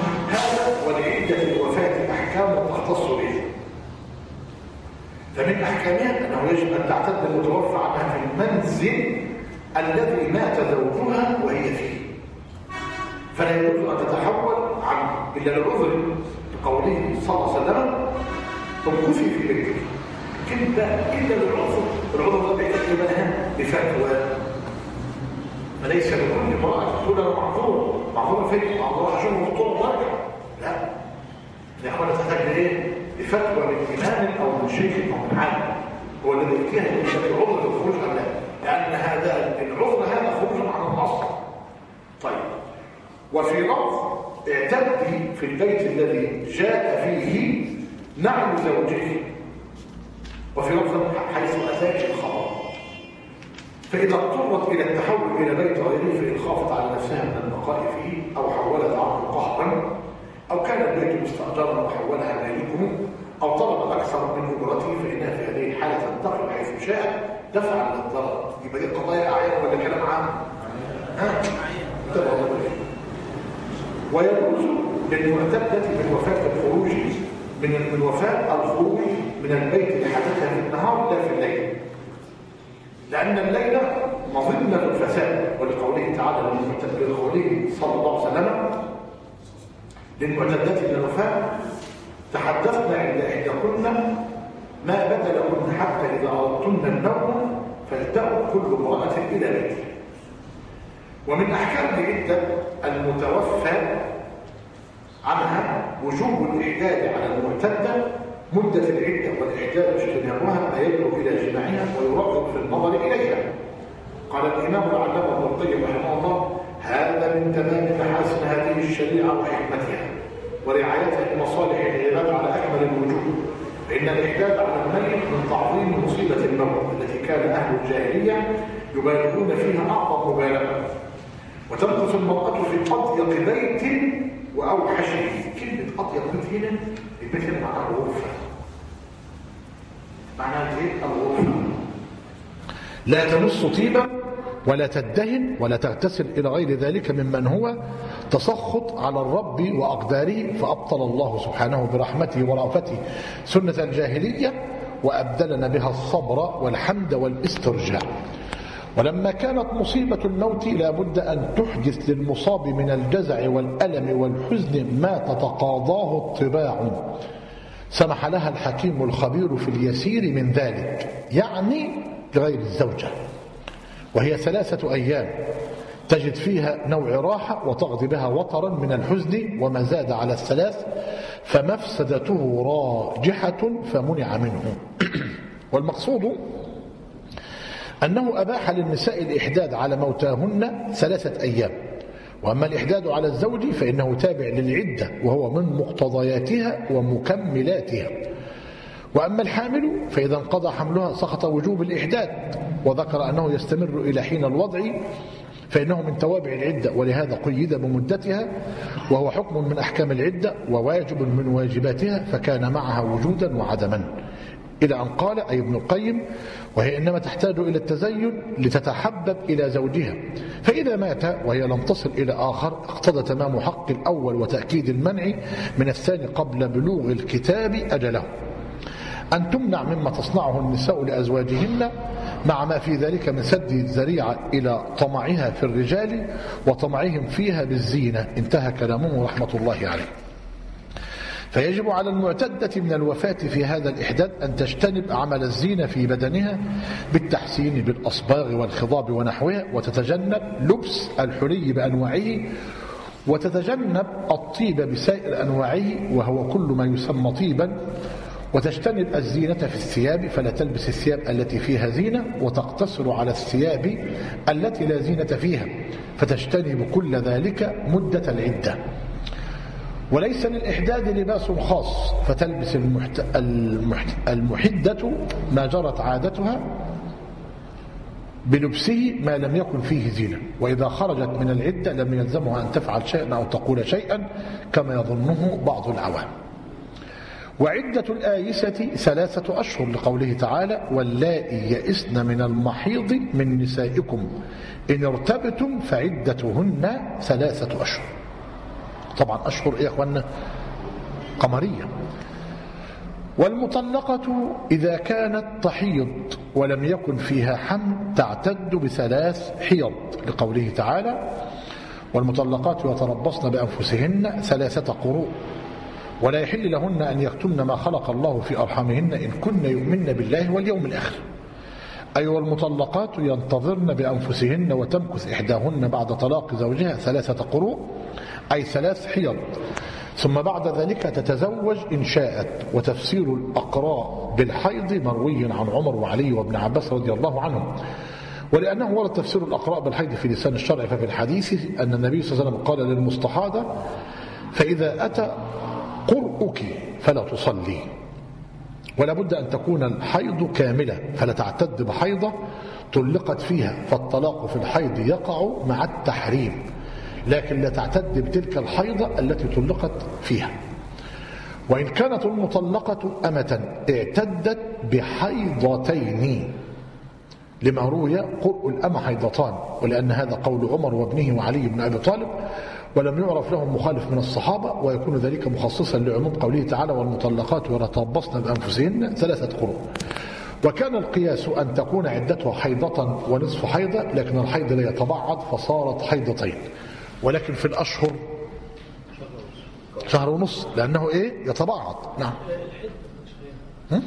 أحكامها أنه يجب أن تعتد المتوفى عنها في المنزل الذي مات زوجها وهي فيه، فلا يجوز أن تتحول عنه إلا للعذر، بقوله صلى الله عليه وسلم امكثي في بيتك، كلمة إلا للعذر. العذر ده بيحتاج لها بفتوى، فليس لكل امرأة تقول أنا معذور معذور فين؟ معذور عشان مضطر وارجع، لا، الإخوان تحتاج لإيه؟ بفتوى من إمام أو من شيخ أو من عالم هو الذي يأتيها العذر للخروج عن ذلك، لأن هذا العذر هذا خروج عن النص. طيب، وفي لفظ اعتدي في البيت الذي جاء فيه نعم زوجه، وفي لفظ حيث أتاك الخبر، فإذا اضطرت إلى التحول إلى بيت غيره فإن خافت على نفسها من البقاء فيه أو حولت عنه قهرا أو كان البيت مستأجرا وحولها مالكه أو طلب أكثر من أجرته فإنها في هذه الحالة تنتقل حيث شاء دفعا للضرر. يبقى دي قضايا أعيان ولا كلام عام؟ ها؟ ويجوز للمعتدة من وفاة الخروج من من وفاة الخروج من البيت لحاجتها في النهار لا في الليل، لأن الليل مظنة الفساد، ولقوله تعالى لقوله صلى الله عليه وسلم للمعتدات من الوفاة تحدثنا عند إحداكن ما بدا لكن حتى إذا أردتن النوم فلتأت كل امرأة إلى بيتها. ومن أحكام العدة المتوفى عنها وجوب الإعداد على المعتدة مدة العدة، والإعداد اجتنابها ما يبلغ إلى جماعها ويرغب في النظر إليها. قال الإمام العلامة ابن القيم رحمه الله هذا من تمام محاسن هذه الشريعة وحكمتها ورعايتها لمصالح العباد على أكمل الوجوه، فإن الإعداد على الميت من تعظيم مصيبة الموت التي كان أهل الجاهلية يبالغون فيها أعظم مبالغة، وتمكث المرأة في أضيق بيت وأوحشه. كلمة أضيق بيت هنا البيت هنا معناها الغرفة، معناها إيه؟ الغرفة لا تمس طيبا ولا تدهن ولا تغتسل إلى غير ذلك ممن هو تسخط على الرب وأقداره، فأبطل الله سبحانه برحمته ورأفته سنة الجاهلية وأبدلنا بها الصبر والحمد والاسترجاع. ولما كانت مصيبة الموت لا بد أن تحدث للمصاب من الجزع والألم والحزن ما تتقاضاه الطباع، سمح لها الحكيم الخبير في اليسير من ذلك، يعني لغير الزوجة، وهي ثلاثة أيام تجد فيها نوع راحة وتقضي بها وطرا من الحزن، وما زاد على الثلاث فمفسدته راجحة فمنع منه. والمقصود أنه أباح للنساء الإحداد على موتاهن ثلاثة أيام، وأما الإحداد على الزوج فإنه تابع للعدة وهو من مقتضياتها ومكملاتها. وأما الحامل فإذا انقضى حملها سقط وجوب الإحداد، وذكر أنه يستمر إلى حين الوضع فإنه من توابع العدة، ولهذا قيد بمدتها، وهو حكم من أحكام العدة وواجب من واجباتها، فكان معها وجودا وعدما، إلى أن قال أي ابن القيم وهي إنما تحتاج إلى التزين لتتحبب إلى زوجها، فإذا مات وهي لم تصل إلى آخر اقتضى تمام حق الأول وتأكيد المنع من الثاني قبل بلوغ الكتاب أجله. أن تمنع مما تصنعه النساء لأزواجهن مع ما في ذلك من سد الذريعة إلى طمعها في الرجال وطمعهم فيها بالزينة. انتهى كلامه رحمة الله عليه. فيجب على المعتدة من الوفاة في هذا الإحداد أن تجتنب عمل الزينة في بدنها بالتحسين بالأصباغ والخضاب ونحوها، وتتجنب لبس الحلي بأنواعه، وتتجنب الطيب بسائر أنواعه وهو كل ما يسمى طيبا، وتجتنب الزينة في الثياب فلا تلبس الثياب التي فيها زينة، وتقتصر على الثياب التي لا زينة فيها، فتجتنب كل ذلك مدة العدة. وليس للإحداد لباس خاص، فتلبس المحت... المحت... المحدة ما جرت عادتها بلبسه ما لم يكن فيه زينة، وإذا خرجت من العدة لم يلزمها أن تفعل شيئا أو تقول شيئا كما يظنه بعض العوام. وعدة الآيسة ثلاثة أشهر لقوله تعالى واللائي يئسن من المحيض من نسائكم إن ارتبتم فعدتهن ثلاثة أشهر. طبعا أشهر إيه يا أخوانا؟ قمرية. والمطلقة إذا كانت تحيض ولم يكن فيها حمل تعتد بثلاث حيض لقوله تعالى والمطلقات يتربصن بأنفسهن ثلاثة قروء ولا يحل لهن أن يكتمن ما خلق الله في أرحامهن إن كن يؤمن بالله واليوم الآخر. أي والمطلقات ينتظرن بأنفسهن وتمكث إحداهن بعد طلاق زوجها ثلاثة قروء أي ثلاث حيض ثم بعد ذلك تتزوج إن شاءت. وتفسير الأقراء بالحيض مروي عن عمر وعلي وابن عباس رضي الله عنهم. ولأنه ورد تفسير الأقراء بالحيض في لسان الشرع ففي الحديث أن النبي صلى الله عليه وسلم قال للمستحاضة فإذا أتى قرؤك فلا تصلي ولا بد أن تكون الحيض كاملة فلا تعتد بحيضة طلقت فيها فالطلاق في الحيض يقع مع التحريم لكن لا تعتد بتلك الحيضة التي طلقت فيها. وإن كانت المطلقة أمة اعتدت بحيضتين لما روي قرء الأمة حيضتان ولأن هذا قول عمر وابنه وعلي بن أبي طالب ولم يعرف لهم مخالف من الصحابة ويكون ذلك مخصصا لعموم قوله تعالى والمطلقات يتربصن بأنفسهن ثلاثة قروء. وكان القياس أن تكون عدتها حيضة ونصف حيضة لكن الحيض لا يتبعض فصارت حيضتين ولكن في الأشهر شهر ونص لأنه إيه يتبعض. نعم هم؟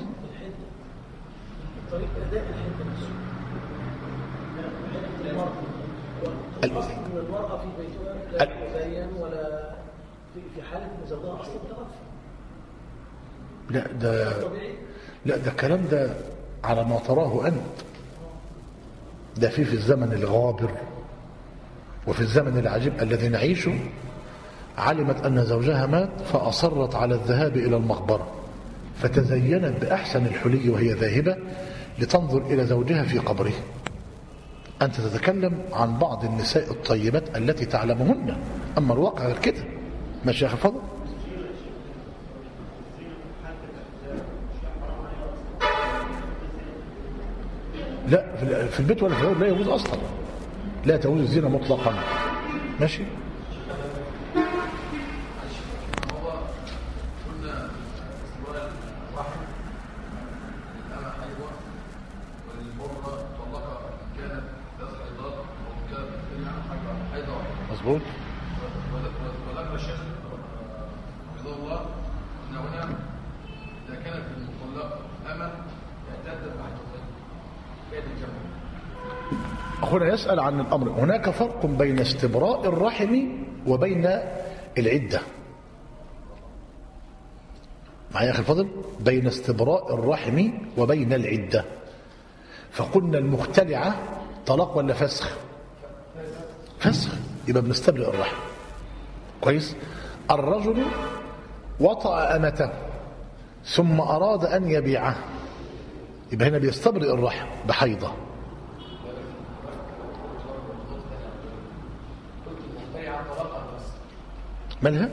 طريقة أداء الحد نفسه القصد من المرأة في بيتها لا تزين ولا في حالة مزوجها أصلا توفى. لا ده لا ده الكلام ده على ما تراه أنت ده في في الزمن الغابر وفي الزمن العجيب الذي نعيشه علمت أن زوجها مات فأصرت على الذهاب إلى المقبرة فتزينت بأحسن الحلي وهي ذاهبة لتنظر إلى زوجها في قبره. أنت تتكلم عن بعض النساء الطيبات التي تعلمهن أما الواقع غير كده. ماشي يا أخي فضل؟ لا في البيت ولا في الغير لا يجوز أصلا لا تجوز الزنا مطلقا. ماشي مظبوط. وذكر الشيخ حفظه الله ان هنا اذا كانت المطلقه اما اعتدت بعد كانت الجمع. أخونا يسأل عن الأمر. هناك فرق بين استبراء الرحم وبين العدة. معايا يا أخي الفضل؟ بين استبراء الرحم وبين العدة. فقلنا المختلعة طلاق ولا فسخ؟ فسخ يبقى بنستبرئ الرحم. كويس. الرجل وطأ أمته ثم أراد أن يبيعه يبقى هنا بيستبرئ الرحم بحيضة. مالها؟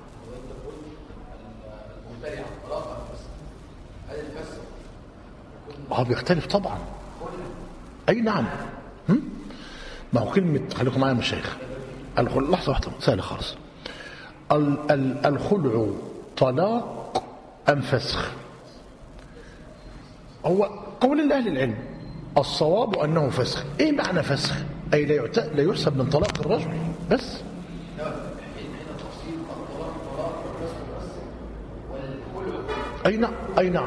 اه بيختلف طبعا. اي نعم. هم؟ ما هو كلمة خليكم معايا يا مشايخ. الخلع لحظة واحدة سهلة خالص. الخلع طلاق أم فسخ؟ هو قول لأهل العلم الصواب أنه فسخ. ايه معنى فسخ؟ أي لا لا يحسب من طلاق الرجل بس. أي نعم أي نعم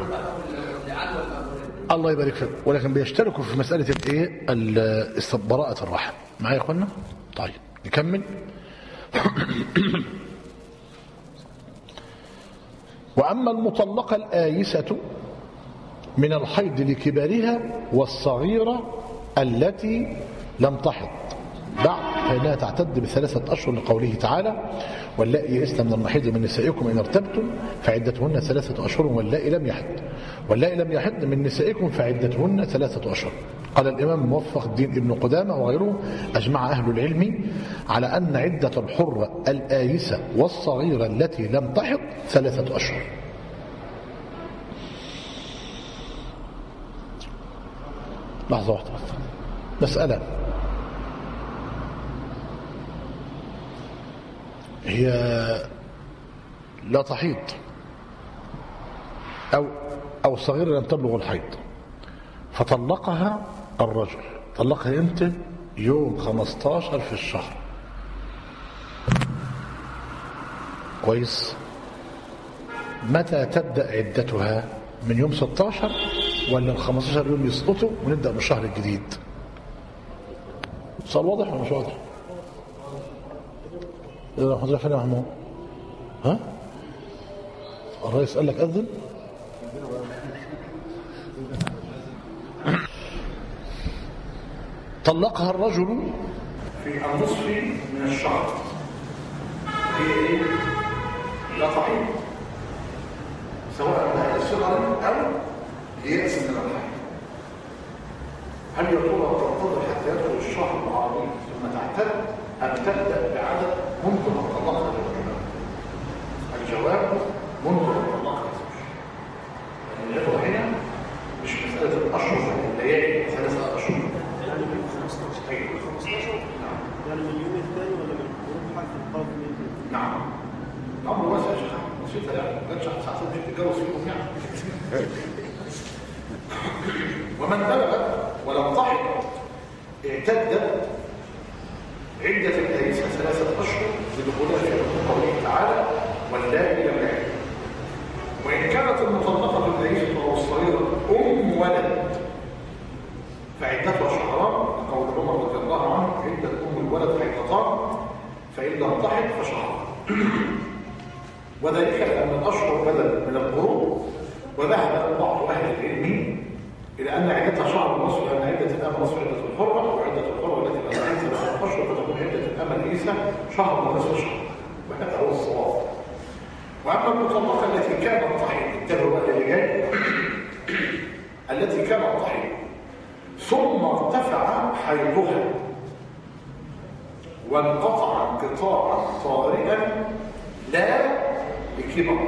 الله يبارك فيك. ولكن بيشتركوا في مسألة الايه براءة الرحم. معايا يا اخوانا؟ طيب نكمل. وأما المطلقة الآيسة من الحيض لكبارها والصغيرة التي لم تحض بعد فإنها تعتد بثلاثة أشهر لقوله تعالى واللائي يئسن من المحيض من نسائكم إن ارتبتم فعدتهن ثلاثة أشهر واللائي لم يحض واللائي لم يحض من نسائكم فعدتهن ثلاثة أشهر. قال الإمام موفق الدين ابن قدامة وغيره أجمع أهل العلم على أن عدة الحرة الآيسة والصغيرة التي لم تحض ثلاثة أشهر. لحظة واحدة مسألة هي لا تحيض أو أو صغيرة لم تبلغ الحيض، فطلقها الرجل. طلقها امتى؟ يوم خمستاشر في الشهر. كويس. متى تبدأ عدتها؟ من يوم ستاشر ولا ال خمستاشر يوم يسقطوا ونبدأ من الشهر الجديد؟ صار واضح ولا مش واضح؟ إذا حضرتك فين يا محمود؟ ها؟ الرئيس قال لك أذن؟ طلقها الرجل في النصف من الشهر. هي ايه؟ لا تحيض، سواء بعد صغر او يأس من الحيض. هل يا ترى تنتظر حتى يدخل الشهر العربي ثم تعتد ام تبدا بعدد منذ ان طلقها الرجل؟ الجواب منذ ان طلقها الزوج. يعني العبره هنا مش مساله الاشهر والليالي، ثلاثه اشهر. يعني من خمستاشر ايوه خمستاشر نعم. يعني من اليوم الثاني ولا من الغروب حتى القادم من نعم. الامر واسع يا شيخ، نسيت يعني ما كانش ساعتين مش تتجوز فيهم يعني. ومن بلغ ولم تحض اعتدت عدة الآيسة ثلاثة أشهر لدخولها في حكم قوله تعالى واللائي لم يحض. وإن كانت المطلقة الآيسة أو الصغيرة أم ولد فعدتها شهران، قول عمر رضي الله عنه عدة أم الولد حيضتان فإن لم تحض فشهر. وذلك لأن الأشهر بدل من القروء. وذهب بعض أهل العلم إلى أن عدتها شهر ونصف، لأن عدة الأمل نصف عدة الحرة، وعدة الحرة التي بلغت ثلاثة أشهر فتكون عدة الأمل عيسى شهر ونصف شهر، وهذا هو الصواب. وأما المطلقة التي كانت تحيض، انتبهوا بقى اللي جاي، التي كانت تحيض ثم ارتفع حيضها وانقطع انقطاعا طارئا لا بكبر،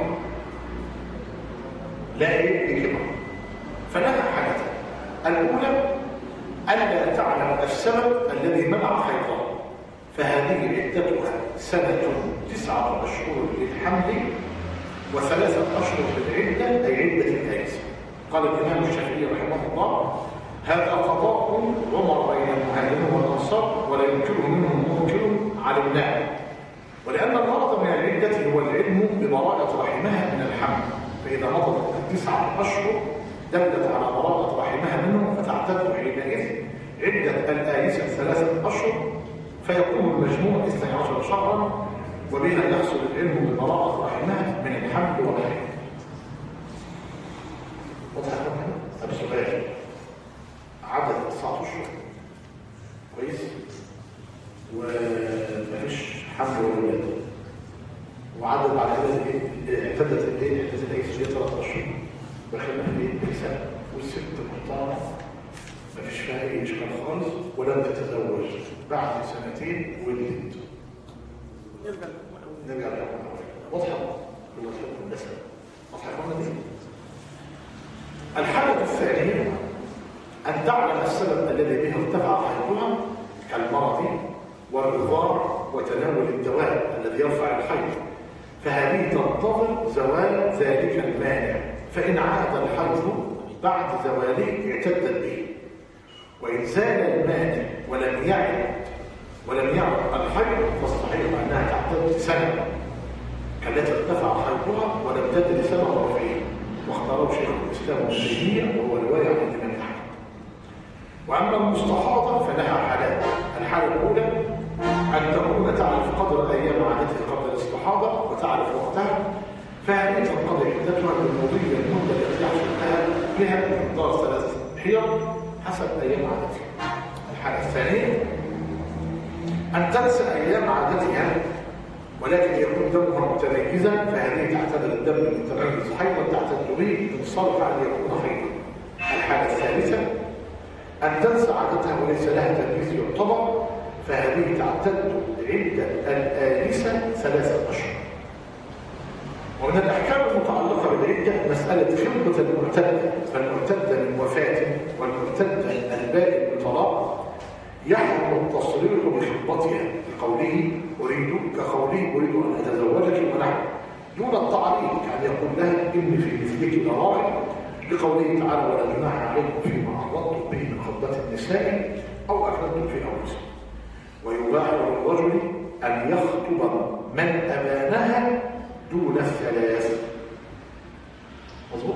لا ايه بكبر، فلها حالتين. الاولى الا تعلم السبب الذي منع حيضها، فهذه عدتها سنه تسعه اشهر للحمل وثلاثه اشهر للعده، اي عده الآيسة. قال الامام الشافعي رحمه الله هذا قضاء عمر بين المهاجرين والانصار ولا ينكره منهم منكر علمناه. ولأن الغرض من العدة هو العلم ببراءة رحمها من الحمل، فإذا مضت التسعة أشهر دلت على براءة رحمها منه فتعتد حينئذ عدة الآيسة ثلاثة أشهر، فيكون المجموع اثني عشر شهرا، وبها يحصل العلم ببراءة رحمها من الحمل والحيض. واضح هذا السؤال؟ عدد تسعة أشهر كويس ومفيش حمل ولا ولادة، وعدد بعد كده ايه اعتدت الايه اعتدت الايس هي ثلاث اشهر دخلنا في ايه سنه، والست محترمه مفيش فيها اي اشكال خالص ولم تتزوج، بعد سنتين ولدت. نرجع نرجع للحكم واضحه هو الحكم النسب واضحه يا دي. الحاله الثانيه ان تعلم السبب الذي به ارتفع حيضها كالمرض والرضاع وتناول الدواء الذي يرفع الحيض، فهذه تنتظر زوال ذلك المانع، فإن عاد الحيض بعد زواله اعتدت به. وإن زال المانع ولم يعد ولم يعد الحيض فالصحيح أنها تعتد سنة كالتي ارتفع حيضها ولم تدري سبب رفعه، واختاره شيخ الإسلام ابن تيمية وهو رواية عن الإمام أحمد. وأما المستحاضة فلها حالات. الحالة الأولى أن تكون تعرف قدر أيام عادتها قبل الاستحاضة وتعرف وقتها، فهذه تنقضي عدتها بالمضي المدة التي يحصل لها بها مقدار ثلاث حيض حسب أيام عادتها. الحالة الثانية أن تنسى أيام عادتها ولكن يكون دمها متميزا، فهذه تعتبر الدم المتميز حيضا تعتد به إن صلح أن يكون حيضا. الحالة الثالثة أن تنسى عادتها وليس لها تمييز يعتبر، فهذه تعتد عدة الآيسة ثلاثة أشهر. ومن الأحكام المتعلقة بالعدة مسألة خطبة المعتدة، فالمعتدة من وفاة والمعتدة البائن بطلاق يحرم التصريح بخطبتها لقوله أريد كقوله أريد أن أتزوجك ونحن، دون التعريض، يعني يقول لها إن في مثلك لراغب، لقوله تعالى ولا جناح عليكم فيما عرضتم به من خطبة النساء أو أكلتم في أنفسكم. ويباح للرجل أن يخطب من أبانها دون الثلاث. مظبوط؟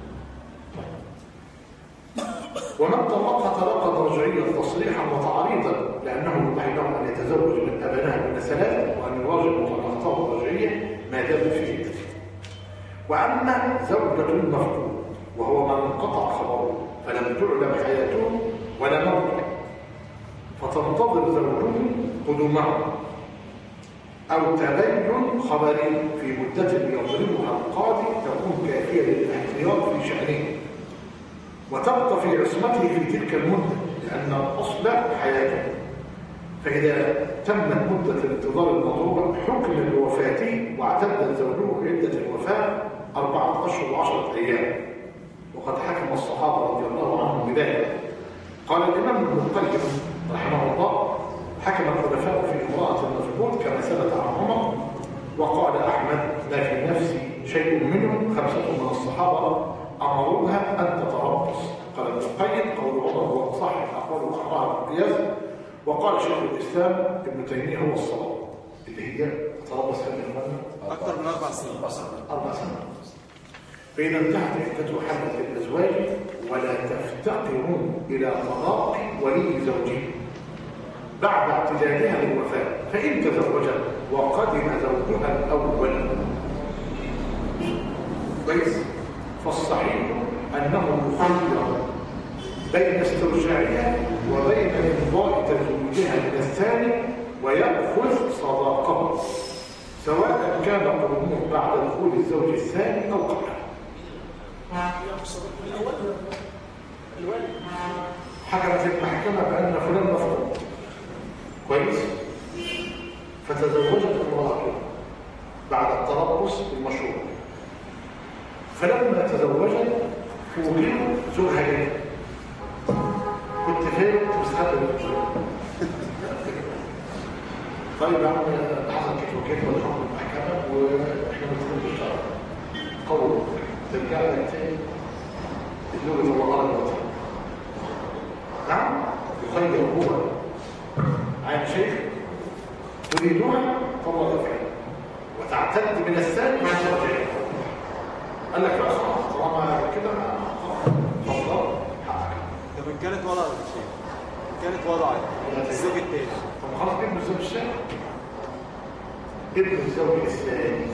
ومن طلقها طلاقا رجعيا تصريحا وتعريضا لأنه يباح له أن يتزوج من أبانها دون ثلاث، وأن الراجل طلقته رجعيا ما دام في عدته. وأما زوجة المفقود وهو من انقطع خبره فلم تعلم حياته ولا موته، فتنتظر زوجه قدومه أو تبين خبره في مدة يضربها القاضي تكون كافية للاحتياط في شأنه، وتبقى في عصمته في تلك المدة لأن الأصل حياته. فإذا تمت مدة الانتظار المطلوبة حكم بوفاته واعتد زوجه عدة الوفاة أربعة أشهر وعشرة أيام، وقد حكم الصحابة رضي الله عنهم بذلك. قال الإمام ابن القيم رحمه الله حكم الخلفاء في امرأة المفقود كما ثبت عن عمر. وقال أحمد لا في نفسي شيء منهم، خمسة من الصحابة أمروها أن تتربص. قال ابن القيم قول عمر هو أصح الأقوال وأحراها بالقياس. وقال شيخ الإسلام ابن تيمية هو الصواب، اللي هي تتربص في الإخوان أكثر من أربع سنين. أربع سنوات. فإذا انتهت عدته حملة الأزواج ولا تفتقرون إلى قضاء ولي زوجه بعد اعتدادها للوفاة، فإن تزوجت وقدم زوجها الأول كويس فالصحيح أنه يخير بين استرجاعها وبين إمضاء تزويجها من الثاني ويأخذ صداقه، سواء كان قدومه بعد دخول الزوج الثاني أو قبله. حكمت المحكمة بأن فلان مفقود كويس، فتزوجت امرأته بعد التربص بالمشروع، فلما تزوجت فوجئوا زوجها جاي. كنت فين؟ مستخبي طيب يا عم حصل كده وكده والحكم المحكمة واحنا بنقول بالشرع قول ترجع لك تاني اللغة الله الوطن. نعم يخير هو عين شيخ تريدها فالله يفعل وتعتد من الثاني ما ترجع. قال لك لا خلاص طالما كده فضل حقك. طب ان كانت وضعت شيء كانت وضعت الزوج الثاني طب خلاص ابن الزوج الثاني ابن الزوج الثاني.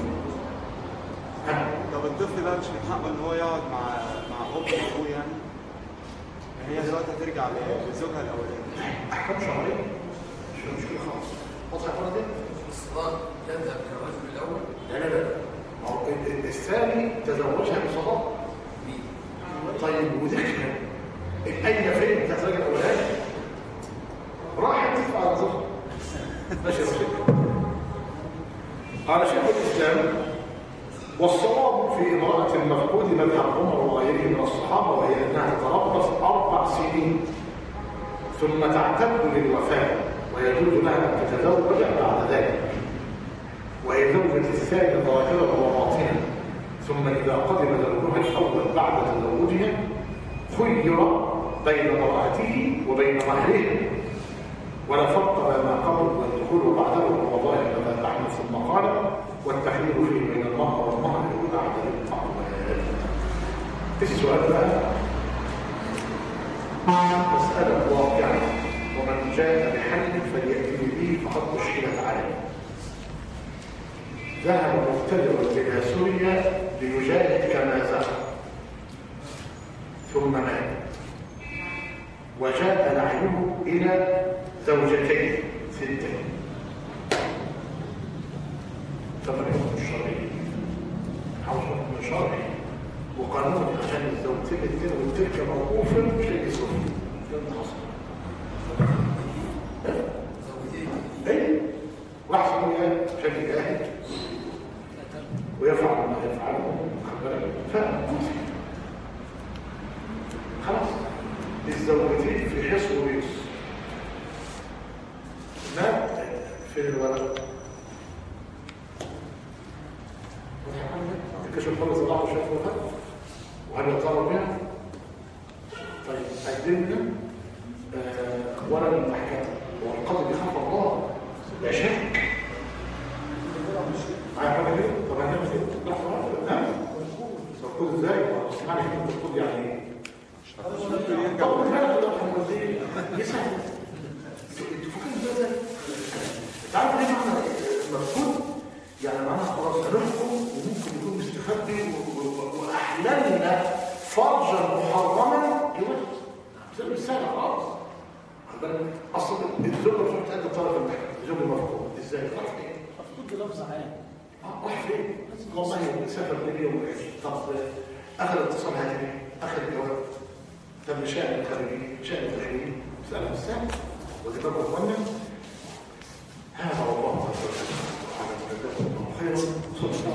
طب الطفل بقى مش من حقه ان هو يقعد مع مع ام ابوه يعني؟ هي دلوقتي هترجع لزوجها الاولاني. احكام شرعيه مش مشكله خالص. واضح يا اخوانا دي؟ الصداق يذهب الى الرجل الاول؟ لا لا لا ما هو الثاني تزوجها بصداق. طيب وذكر الاين فين بتاعت الراجل الاولاني؟ راحت تدفع على زوجها. ماشي يا شيخ. قال شيخ الاسلام والصواب في امرأة المفقود مذهب عمر وغيره من الصحابة وهي أنها تتربص أربع سنين ثم تعتد للوفاة ويجوز لها أن تتزوج بعد ذلك، وهي زوجة الثاني ظاهرا وباطنا. ثم إذا قدم زوجها الأول بعد تزوجها خير بين امرأته وبين مهره، ولا فرق بين ما قبل والدخول وبعده وهو ظاهر كما نحن ثم قال والتخيير فيه بين المرأة والمهر بعد الأقوال. السؤال بقى مسألة واقعة، ومن جاء بحل فليأتي به فقد أشكلت عليه. ذهب مبتدئ إلى سوريا ليجاهد كما زعم ثم مات، وجاء نعيه إلى زوجتين ستين. طبعا الحكم الشرعي عاوز حكم شرعي وقانون عشان الزوجتين التين والتركه موقوفه شيء يسوي ده حصل. ايه واحد منها شكل جاهد ويفعل ما يفعله فموت. خلاص الزوجتين في حصن ويوس مات في الولد الكشف خلص الله وشاف وفات وهل يضطر بها؟ طيب قدمنا آه ولا المحكمة والقاضي بيخاف الله لا شك معايا حاجة كده؟ طب هنعمل ايه؟ لحظة واحدة نعم؟ تركض ازاي؟ اسمعني كده تركض يعني ايه؟ طب ما هذا ده محمد زي يسهل انتوا فاكرين ده ازاي؟ تعرف ليه معنى مرفوض؟ يعني معناها خلاص هنحكم وممكن يكون مستخبي واحللنا فرجا محرما لوقت زي السهل خالص اصلا الزوجه مش بتأدي طلب المحكمه الزوج المرفوض ازاي؟ راح فين؟ مفقود لفظ عام اه راح فين؟ والله سافر ليبيا وعيش طب اخذ اتصال هاتفي اخذ جواب طب شأن الخارجي شأن الداخلي سأل السهل ودي بقى اخوانا هذا والله خيرا